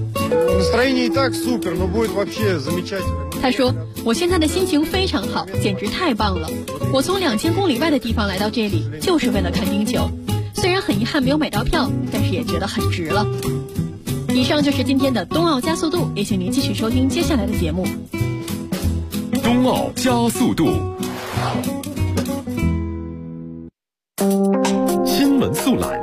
他说：“我现在的心情非常好，简直太棒了！我从2000公里外的地方来到这里，就是为了看冰球。虽然很遗憾没有买到票，但是也觉得很值了。”以上就是今天的冬奥加速度，也请您继续收听接下来的节目。 冬奥加速度，新闻速览。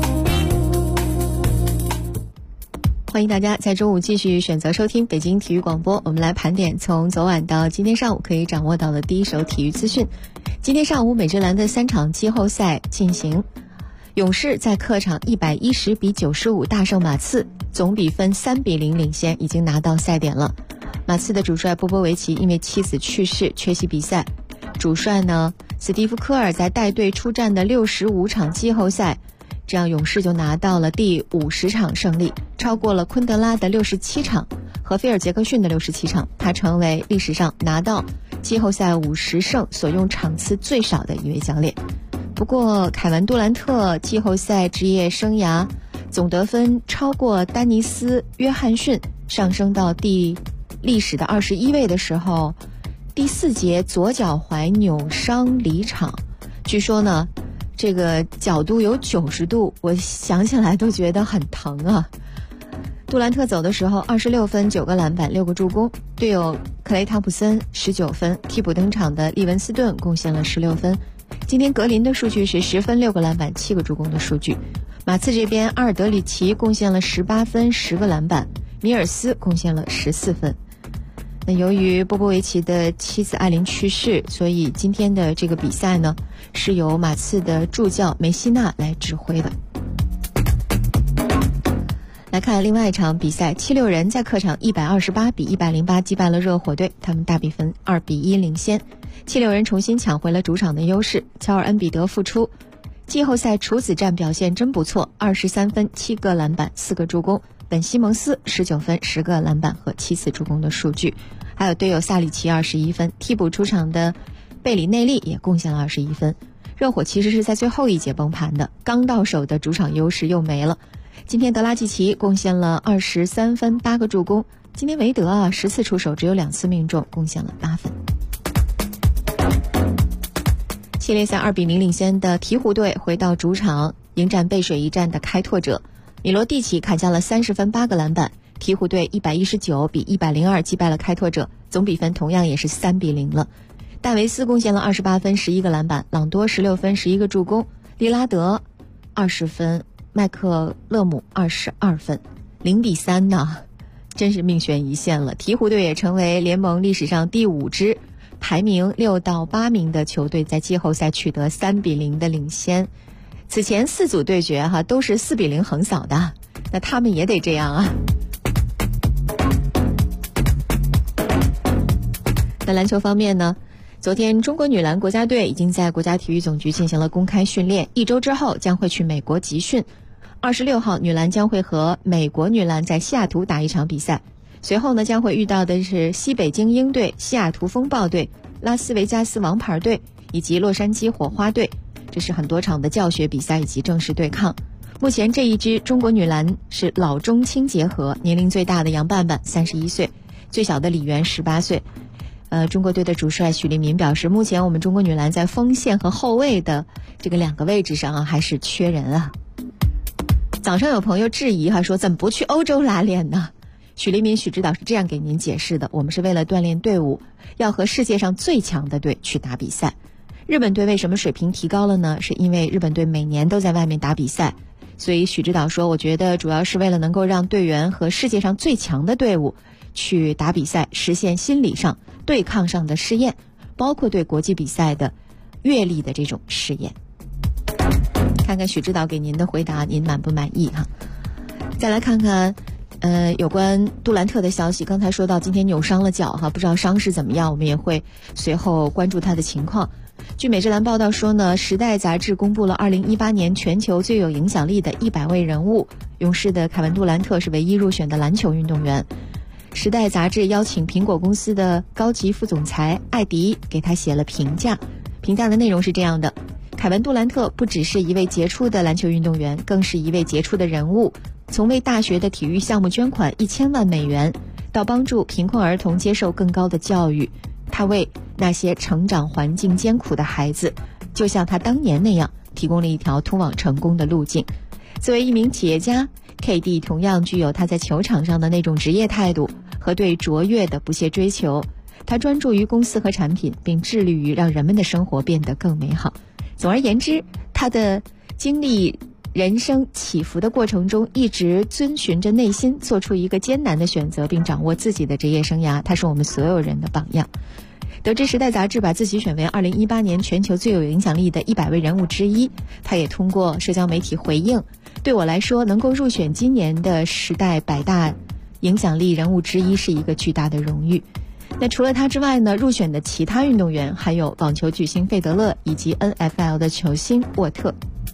欢迎大家在周五继续选择收听北京体育广播，我们来盘点从昨晚到今天上午可以掌握到的第一手体育资讯。今天上午美职篮的3场季后赛进行，勇士在客场110比95大胜马刺，总比分3比0领先，已经拿到赛点了。马刺的主帅波波维奇因为妻子去世缺席比赛，主帅呢史蒂夫科尔在带队出战的65场季后赛，这样勇士就拿到了第50场胜利，超过了昆德拉的67场和菲尔杰克逊的67场，他成为历史上拿到季后赛50胜所用场次最少的一位教练。不过凯文杜兰特季后赛职业生涯总得分超过丹尼斯约翰逊，上升到历史的21位的时候，第4节左脚踝扭伤离场。据说呢这个角度有90度，我想起来都觉得很疼啊。杜兰特走的时候26分9个篮板6个助攻，队友克雷汤普森19分，替补登场的利文斯顿贡献了16分。今天格林的数据是10分6个篮板7个助攻的数据。马刺这边阿尔德里奇贡献了18分10个篮板，米尔斯贡献了14分。那由于波波维奇的妻子艾琳去世，所以今天的这个比赛呢是由马刺的助教梅西纳来指挥的。来看另外一场比赛，76人在客场128比108击败了热火队，他们大比分2比1领先。76人重新抢回了主场的优势，乔尔恩比德复出，季后赛处子战表现真不错，23分7个篮板4个助攻，本西蒙斯19分10个篮板和7次助攻的数据，还有队友萨里奇21分，替补出场的贝里内利也贡献了21分。热火其实是在最后一节崩盘的，刚到手的主场优势又没了。今天德拉季奇贡献了23分8个助攻，今天韦德10次出手只有2次命中，贡献了8分。系列赛2比0领先的鹈鹕队回到主场迎战背水一战的开拓者，米罗蒂奇砍下了30分8个篮板， 鹈鹕队119比102击败了开拓者，总比分同样也是3-0了。戴维斯贡献了28分11个篮板，朗多16分11个助攻，利拉德20分，麦克勒姆22分，0-3呢，真是命悬一线了。鹈鹕队也成为联盟历史上第5支排名6到8名的球队在季后赛取得3-0的领先。此前4组对决都是4-0横扫的，那他们也得这样啊。那篮球方面呢，昨天中国女篮国家队已经在国家体育总局进行了公开训练，1周之后将会去美国集训。26号女篮将会和美国女篮在西雅图打一场比赛，随后呢将会遇到的是西北精英队、西雅图风暴队、拉斯维加斯王牌队以及洛杉矶火花队，这是很多场的教学比赛以及正式对抗。目前这一支中国女篮是老中青结合，年龄最大的杨瓣瓣31岁，最小的李媛18岁。中国队的主帅许利民表示，目前我们中国女篮在锋线和后卫的这个2个位置上还是缺人啊。早上有朋友质疑说怎么不去欧洲拉练呢？许利民许指导是这样给您解释的，我们是为了锻炼队伍，要和世界上最强的队去打比赛。日本队为什么水平提高了呢？是因为日本队每年都在外面打比赛，所以许指导说，我觉得主要是为了能够让队员和世界上最强的队伍去打比赛，实现心理上对抗上的试验，包括对国际比赛的阅历的这种试验。看看许指导给您的回答，您满不满意哈？再来看看有关杜兰特的消息，刚才说到今天扭伤了脚不知道伤势怎么样，我们也会随后关注他的情况。据美职篮报道说呢，《时代》杂志公布了2018年全球最有影响力的100位人物，勇士的凯文·杜兰特是唯一入选的篮球运动员。《时代》杂志邀请苹果公司的高级副总裁艾迪给他写了评价，评价的内容是这样的：凯文·杜兰特不只是一位杰出的篮球运动员，更是一位杰出的人物。从为大学的体育项目捐款1000万美元，到帮助贫困儿童接受更高的教育，他为那些成长环境艰苦的孩子，就像他当年那样，提供了一条通往成功的路径。作为一名企业家， KD 同样具有他在球场上的那种职业态度和对卓越的不懈追求。他专注于公司和产品，并致力于让人们的生活变得更美好。总而言之，他的经历人生起伏的过程中，一直遵循着内心，做出一个艰难的选择，并掌握自己的职业生涯。他是我们所有人的榜样。得知《时代》杂志把自己选为2018年全球最有影响力的100位人物之一，他也通过社交媒体回应，对我来说，能够入选今年的《时代100大影响力人物之一是一个巨大的荣誉。那除了他之外呢，入选的其他运动员还有网球巨星费德勒以及 NFL 的球星沃特。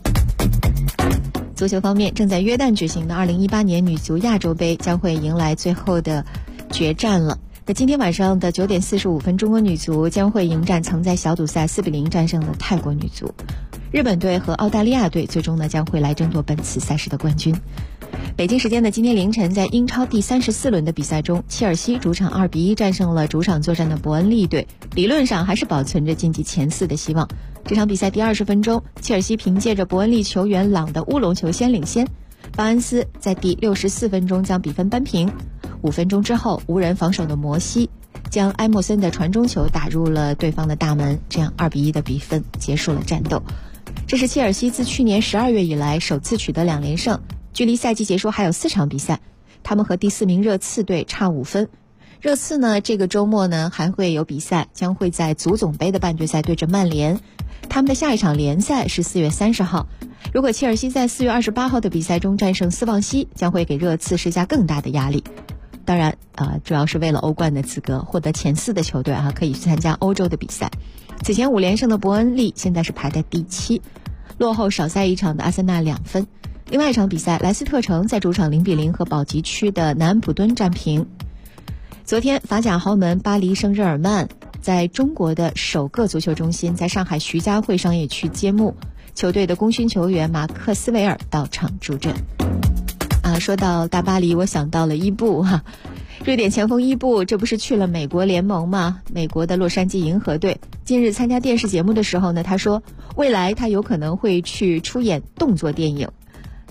足球方面，正在约旦举行的2018年女足亚洲杯将会迎来最后的决战了。那今天晚上的9点45分，中国女足将会迎战曾在小组赛4-0战胜的泰国女足。日本队和澳大利亚队最终呢将会来争夺本次赛事的冠军。北京时间的今天凌晨，在英超第34轮的比赛中，切尔西主场2-1战胜了主场作战的伯恩利队，理论上还是保存着晋级前4的希望。这场比赛第20分钟，切尔西凭借着伯恩利球员朗的乌龙球先领先，巴恩斯在第64分钟将比分扳平。5分钟之后，无人防守的摩西将埃默森的传中球打入了对方的大门，这样2-1的比分结束了战斗。这是切尔西自去年12月以来首次取得2连胜，距离赛季结束还有4场比赛，他们和第4名热刺队差5分。热刺呢，这个周末呢还会有比赛，将会在足总杯的半决赛对着曼联。他们的下一场联赛是4月30号。如果切尔西在4月28号的比赛中战胜斯旺西，将会给热刺施加更大的压力。当然主要是为了欧冠的资格，获得前4的球队可以去参加欧洲的比赛。此前5连胜的伯恩利现在是排在第7，落后少赛一场的阿森纳2分。另外一场比赛，莱斯特城在主场0-0和保级区的南安普敦战平。昨天，法甲豪门巴黎圣日耳曼在中国的首个足球中心在上海徐家汇商业区揭幕，球队的功勋球员马克斯韦尔到场助阵。说到大巴黎，我想到了伊布瑞典前锋伊布，这不是去了美国联盟吗？美国的洛杉矶银河队。近日参加电视节目的时候呢，他说未来他有可能会去出演动作电影。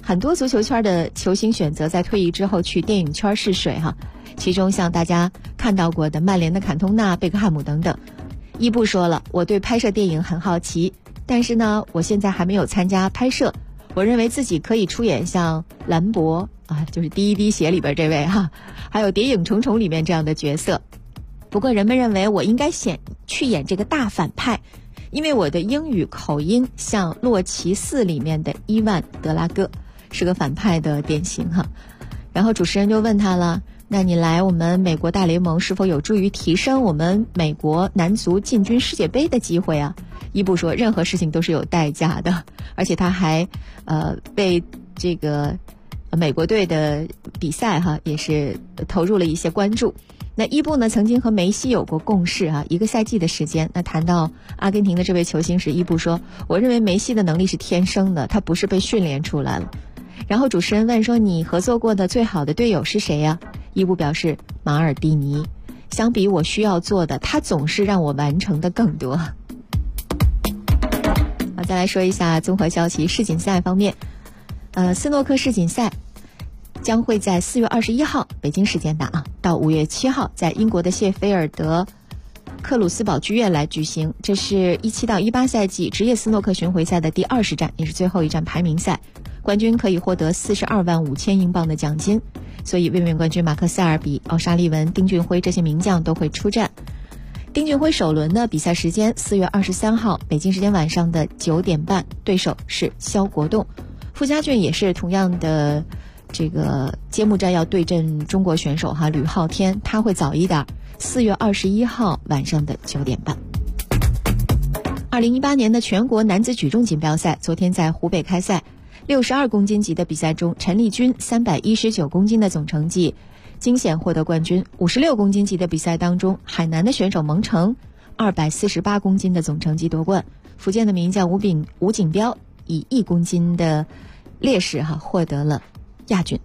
很多足球圈的球星选择在退役之后去电影圈试水哈，其中像大家看到过的曼联的坎通纳、贝克汉姆等等。伊布说了，我对拍摄电影很好奇，但是呢，我现在还没有参加拍摄。我认为自己可以出演像兰博啊，就是第一滴血里边这位哈，还有谍影重重里面这样的角色。不过人们认为我应该去演这个大反派，因为我的英语口音像洛奇4里面的伊万·德拉戈，是个反派的典型哈。然后主持人就问他了，那你来我们美国大联盟是否有助于提升我们美国男足进军世界杯的机会啊？伊布说，任何事情都是有代价的，而且他还被这个美国队的比赛哈也是投入了一些关注。那伊布呢曾经和梅西有过共事啊，1个赛季的时间。那谈到阿根廷的这位球星时，伊布说，我认为梅西的能力是天生的，他不是被训练出来了。然后主持人问说，你合作过的最好的队友是谁呀？伊布表示，马尔蒂尼。相比我需要做的，他总是让我完成的更多。好，再来说一下综合消息。世锦赛方面，斯诺克世锦赛将会在4月21号北京时间打啊，到5月7号在英国的谢菲尔德克鲁斯堡剧院来举行。这是17到18赛季职业斯诺克巡回赛的第20站，也是最后一站排名赛。冠军可以获得42万5千英镑的奖金，所以卫冕冠军马克塞尔比、奥沙利文、丁俊晖这些名将都会出战。丁俊晖首轮的比赛时间4月23号北京时间晚上的9点半，对手是肖国栋。傅家俊也是同样的这个揭幕战要对阵中国选手哈吕昊天，他会早一点，4月21号晚上的9点半。2018年的全国男子举重锦标赛昨天在湖北开赛，62公斤级的比赛中，陈丽君319公斤的总成绩惊险获得冠军。56公斤级的比赛当中，海南的选手蒙成248公斤的总成绩夺冠。福建的名将吴景彪以1公斤的劣势获得了亚军。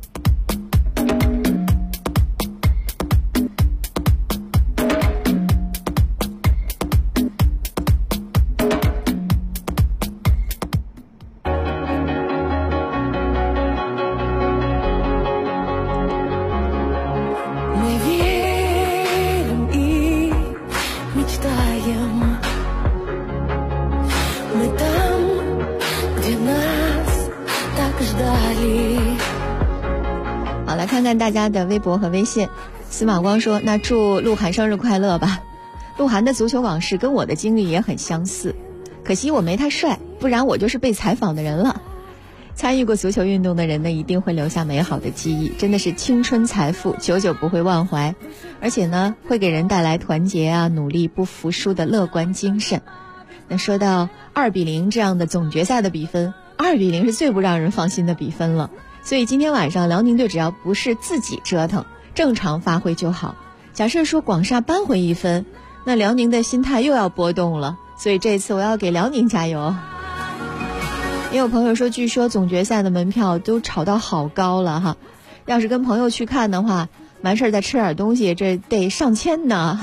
好，来看看大家的微博和微信。司马光说，那祝鹿晗生日快乐吧。鹿晗的足球往事跟我的经历也很相似，可惜我没他帅，不然我就是被采访的人了。参与过足球运动的人呢，一定会留下美好的记忆，真的是青春财富，久久不会忘怀。而且呢，会给人带来团结啊、努力不服输的乐观精神。那说到2-0这样的总决赛的比分，2-0是最不让人放心的比分了。所以今天晚上辽宁队只要不是自己折腾，正常发挥就好。假设说广厦扳回1分，那辽宁的心态又要波动了。所以这次我要给辽宁加油。也有朋友说，据说总决赛的门票都炒到好高了哈，要是跟朋友去看的话，完事儿再吃点东西，这得上千呢。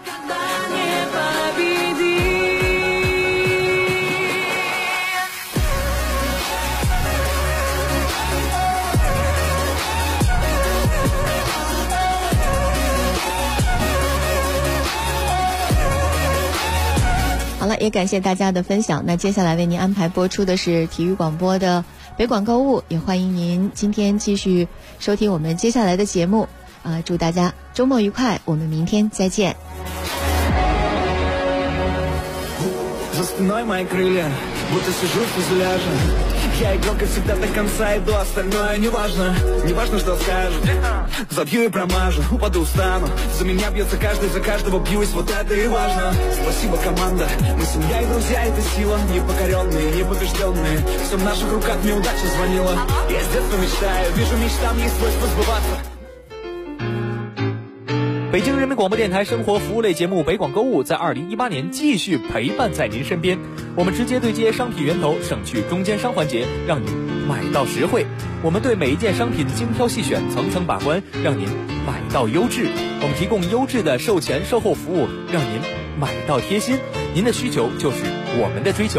好了，也感谢大家的分享。那接下来为您安排播出的是体育广播的北广购物，也欢迎您今天继续收听我们接下来的节目。祝大家周末愉快，我们明天再见。 Я игрок и всегда до конца иду, остальное не важно. Не важно, что скажут. Забью и промажу, упаду, встану. За меня бьется каждый, за каждого бьюсь, вот это и важно. Спасибо, команда, мы семья и друзья, это сила. Непокоренные, непобежденные, все в наших руках, мне удача звонила. Я с детства мечтаю, вижу мечтам есть свойство сбываться. 北京人民广播电台生活服务类节目北广购物在2018年继续陪伴在您身边。我们直接对接商品源头，省去中间商环节，让您买到实惠。我们对每一件商品精挑细选，层层把关，让您买到优质。我们提供优质的售前售后服务，让您买到贴心。您的需求就是我们的追求。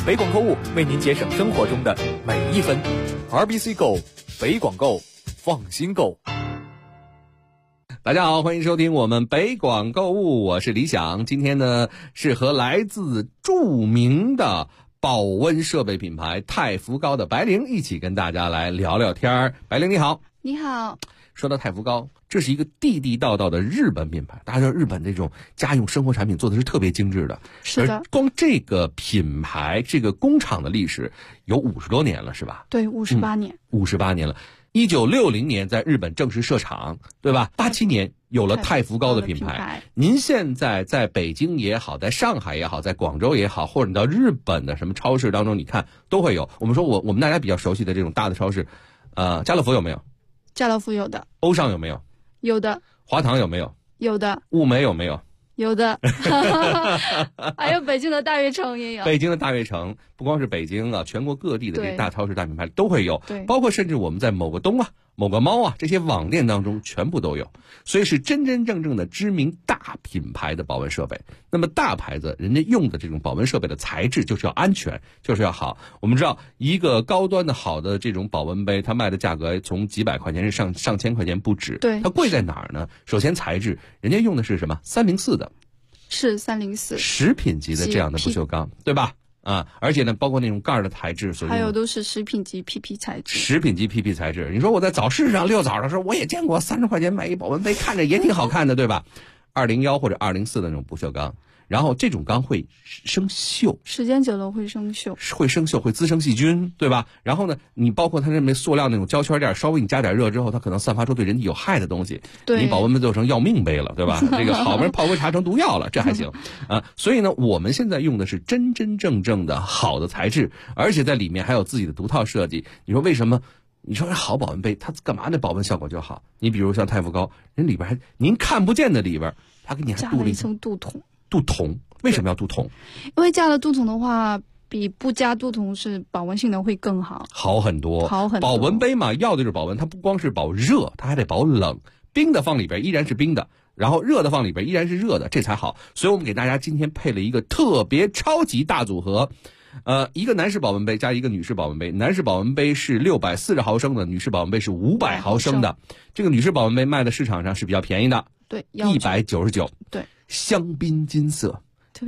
北广购物为您节省生活中的每一分。RBC Go， 北广购，放心购。 大家好，欢迎收听我们北广购物，我是李想。今天呢是和来自著名的保温设备品牌太福高的白灵一起跟大家来聊聊天儿。白灵你好。 你好。 说到太福高，这是一个地地道道的日本品牌，大家知道日本这种家用生活产品做的是特别精致的。 是的。 而光这个品牌这个工厂的历史有50多年了是吧？ 对，58年。 58年了。1960年在日本正式设厂，对吧？87年有了太福高的品牌。您现在在北京也好，在上海也好，在广州也好，或者你到日本的什么超市当中，你看都会有。我们说我们大家比较熟悉的这种大的超市，家乐福有没有？ 家乐福有的。 欧尚有没有？ 有的。 华堂有没有？ 有的。 物美有没有？ 有的。还有北京的大悦城也有。 北京的大悦城不光是北京啊，全国各地的这大超市大品牌都会有。 对。 包括甚至我们在某个东啊、某个猫啊这些网店当中全部都有，所以是真真正正的知名大品牌的保温设备。那么大牌子人家用的这种保温设备的材质就是要安全，就是要好。我们知道一个高端的好的这种保温杯，它卖的价格从几百块钱是上千块钱不止。 对。 它贵在哪儿呢？首先材质，人家用的是什么304的。 是304 食品级的这样的不锈钢，对吧？而且呢，包括那种盖儿的材质， 还有都是食品级 PP 材质。 食品级 PP 材质，你说我在早市上遛早的时候，我也见过30块钱买一保温杯，看着也挺好看的，对吧？201或者204的那种不锈钢，然后这种钢会生锈， 时间久了会生锈， 会滋生细菌，对吧？然后呢，你包括它这塑料那种胶圈垫，稍微你加点热之后，它可能散发出对人体有害的东西。 对， 你保温杯做成要命杯了，对吧？这个好不容易泡杯茶成毒药了，这还行啊。所以呢，我们现在用的是真真正正的好的材质，而且在里面还有自己的独套设计。你说为什么？你说好保温杯，它干嘛那保温效果就好？你比如像太福高，人里边还您看不见的里边，它给你还镀了一层镀铜。 镀铜为什么要镀铜？ 因为加了镀铜的话，比不加镀铜是保温性能会更好， 好很多。保温杯嘛，要的就是保温，它不光是保热，它还得保冷。冰的放里边依然是冰的，然后热的放里边依然是热的，这才好。所以我们给大家今天配了一个特别超级大组合。一个男士保温杯加一个女士保温杯，男士保温杯是640毫升的，女士保温杯是500毫升的。这个女士保温杯卖的市场上是比较便宜的， 对 ，199。 对， 香槟金色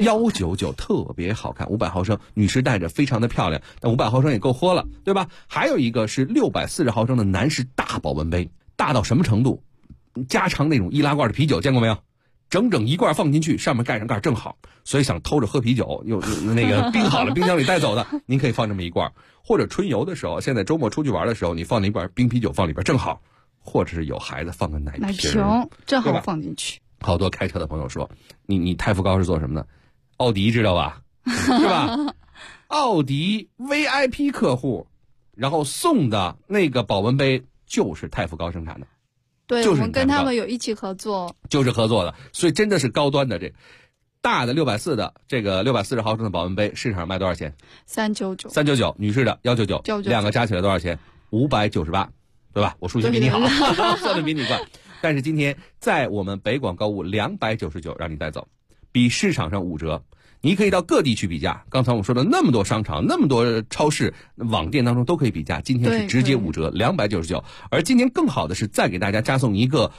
，199特别好看，500毫升，女士戴着非常的漂亮，但500毫升也够喝了，对吧？还有一个是640毫升的男士大保温杯，大到什么程度？加长那种易拉罐的啤酒见过没有？整整一罐放进去，上面盖上盖正好。所以想偷着喝啤酒，又那个冰好了冰箱里带走的，您可以放这么一罐。或者春游的时候，现在周末出去玩的时候，你放那一罐冰啤酒放里边正好。或者是有孩子放个奶瓶正好放进去。 好多开车的朋友说，你太福高是做什么的？奥迪知道吧？是吧？奥迪 VIP 客户，然后送的那个保温杯就是太福高生产的。 对，我们跟他们有一起合作， 就是合作的，所以真的是高端的。这大的640的这个640毫升的保温杯，市场上卖多少钱？399，女士的199，两个加起来多少钱？598，对吧？我数学比你好，算的比你快。但是今天在我们北广购物299让你带走，比市场上5折。你可以到各地去比价，刚才我们说的那么多商场、那么多超市、网店当中都可以比价，今天是直接5折，299。而今天更好的是再给大家加送一个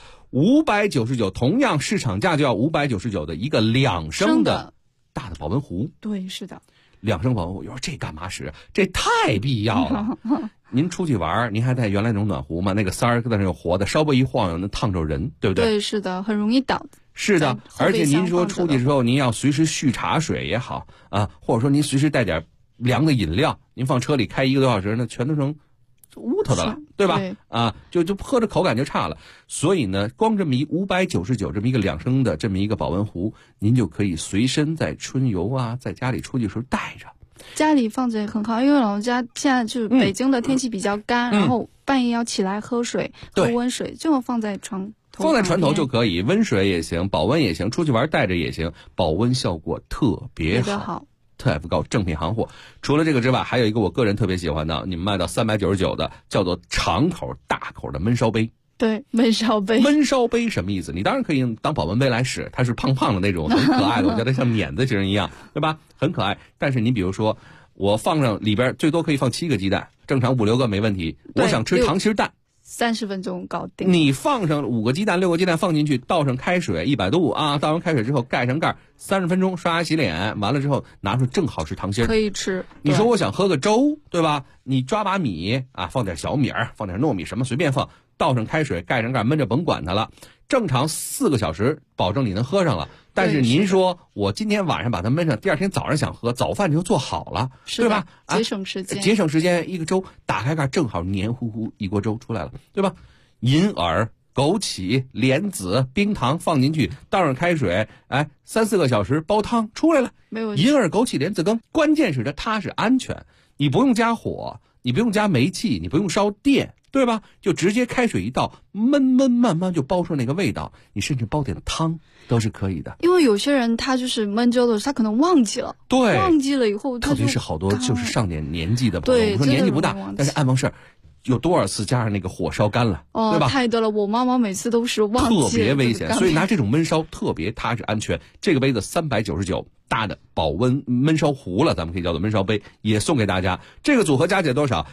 599，同样市场价就要599的一个2升的大的保温壶。 对，是的 ，2升保温壶。有时候这干嘛使？这太必要了。您出去玩，您还带原来那种暖壶吗？那个塞儿在那有活的，稍微一晃悠能烫着人，对不对？ 对，是的，很容易倒。 是的，而且您说出去之后，您要随时续茶水也好啊，或者说您随时带点凉的饮料，您放车里开1个多小时，那全都成乌头的了，对吧？啊，就喝着口感就差了。所以呢，光这么599这么一个2升的这么一个保温壶，您就可以随身在春游啊，在家里出去的时候带着。 家里放着也很好，因为老人家现在就是北京的天气比较干，然后半夜要起来喝水，喝温水，这么放在床头就可以，温水也行，保温也行，出去玩带着也行，保温效果特别好。太福高正品行货。除了这个之外，还有一个我个人特别喜欢的，你们卖到399的，叫做长口大口的焖烧杯。 对，焖烧杯。 焖烧杯什么意思？你当然可以当保温杯来使，它是胖胖的那种，很可爱的，我觉得像碾子型一样，对吧？很可爱。但是你比如说， 我放上里边最多可以放7个鸡蛋，正常5、6个没问题。我想吃溏心蛋 ，30分钟搞定。 你放上5个鸡蛋、6个鸡蛋放进去，倒上开水100度啊，倒上开水之后盖上盖，30分钟刷牙洗脸，完了之后拿出正好是溏心， 可以吃。 你说我想喝个粥，对吧？你抓把米啊，放点小米儿，放点糯米，什么随便放，倒上开水盖上盖，焖着甭管它了。正常4个小时，保证你能喝上了。但是您说我今天晚上把它焖上，第二天早上想喝，早饭就做好了，对吧？ 节省时间， 节省时间，一个粥打开盖正好黏糊糊一锅粥出来了，对吧？银耳、枸杞、莲子、冰糖放进去，倒上开水，3、4个小时煲汤出来了， 没问题。 银耳、枸杞、莲子羹，关键是它是安全，你不用加火，你不用加煤气，你不用烧电，对吧？就直接开水一倒，焖慢慢就煲出那个味道，你甚至煲点汤都是可以的。 因为有些人他就是焖粥的时候，他可能忘记了， 对， 忘记了以后， 特别是好多就是上点年纪的朋友，我说年纪不大，但是爱忘事儿。有多少次加上那个火烧干了，对吧？ 太多了，我妈妈每次都是忘记了， 特别危险，所以拿这种焖烧特别踏实安全。这个杯子399，大的保温焖烧壶了，咱们可以叫做焖烧杯，也送给大家。这个组合加起来多少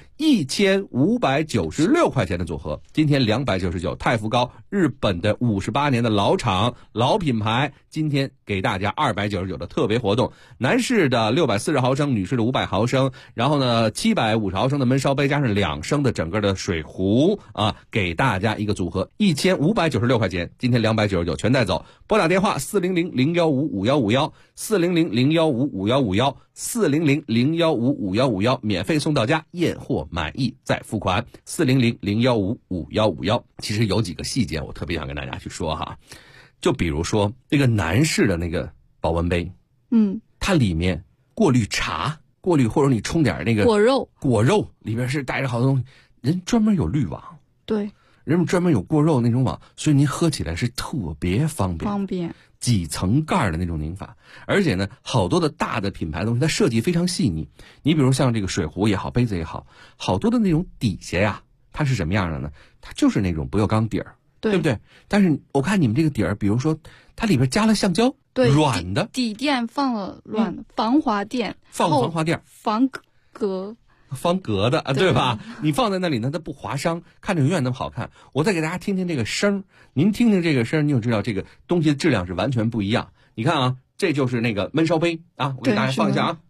？1596块钱的组合，今天299。太福糕，日本的58年的老厂老品牌，今天给大家299的特别活动。男士的640毫升，女士的500毫升，然后呢750毫升的焖烧杯加上2升的整个的水壶啊，给大家一个组合1596块钱，今天299全带走。拨打电话400-015-5151，400-015-5151，400-015-5151，免费送到家，验货满意再付款。400-015-5151。其实有几个细节我特别想跟大家去说哈，就比如说那个男士的那个保温杯，它里面过滤茶，过滤或者你冲点那个果肉里边是带着好多东西，人专门有滤网， 对， 人们专门有过肉那种网，所以您喝起来是特别方便。几层盖的那种拧法，而且呢，好多的大的品牌的东西，它设计非常细腻。你比如像这个水壶也好，杯子也好，好多的那种底下呀，它是什么样的呢？它就是那种不锈钢底儿，对不对？但是我看你们这个底儿，比如说它里边加了橡胶， 对， 软的底垫放了软的防滑垫， 防滑垫， 防格的啊，对吧？你放在那里呢，它不划伤，看着永远那么好看。我再给大家听听这个声，您听听这个声，你就知道这个东西的质量是完全不一样。你看啊，这就是那个焖烧杯啊，我给大家放一下啊，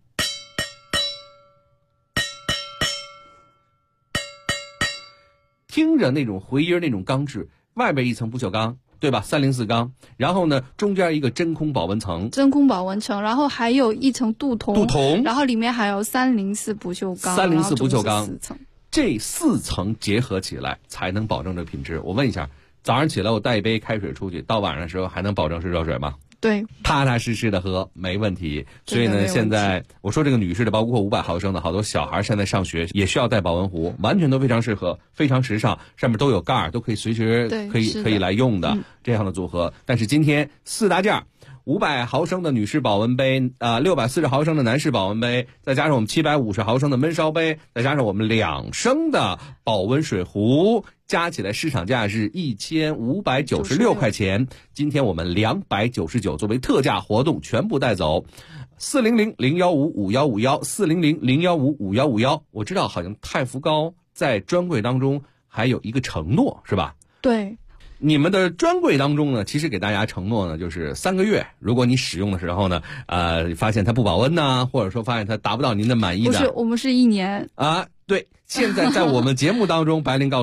听着那种回音，那种钢质，外边一层不锈钢，对吧？304钢，然后呢，中间一个真空保温层， 然后还有一层镀铜，然后里面还有304不锈钢 ，304不锈钢 ，4层， 这4层结合起来才能保证这品质。我问一下，早上起来我带一杯开水出去，到晚上的时候还能保证是热水吗？ 对， 踏踏实实的喝没问题。所以呢，现在我说这个女士的，包括500毫升的，好多小孩现在上学也需要带保温壶，完全都非常适合，非常时尚，上面都有盖儿，都可以随时可以来用的这样的组合。但是今天4大件，500毫升的女士保温杯，640毫升的男士保温杯，再加上我们750毫升的焖烧杯，再加上我们2升的保温水壶，加起来市场价是1596块钱。今天我们299作为特价活动全部带走。400-015-5151，400-015-5151。我知道好像太福糕在专柜当中还有一个承诺，是吧？ 对。 你们的专柜当中呢，其实给大家承诺呢，就是3个月，如果你使用的时候呢，发现它不保温呐，或者说发现它达不到您的满意的， 不是，我们是1年啊。对，现在在我们节目当中，白灵告诉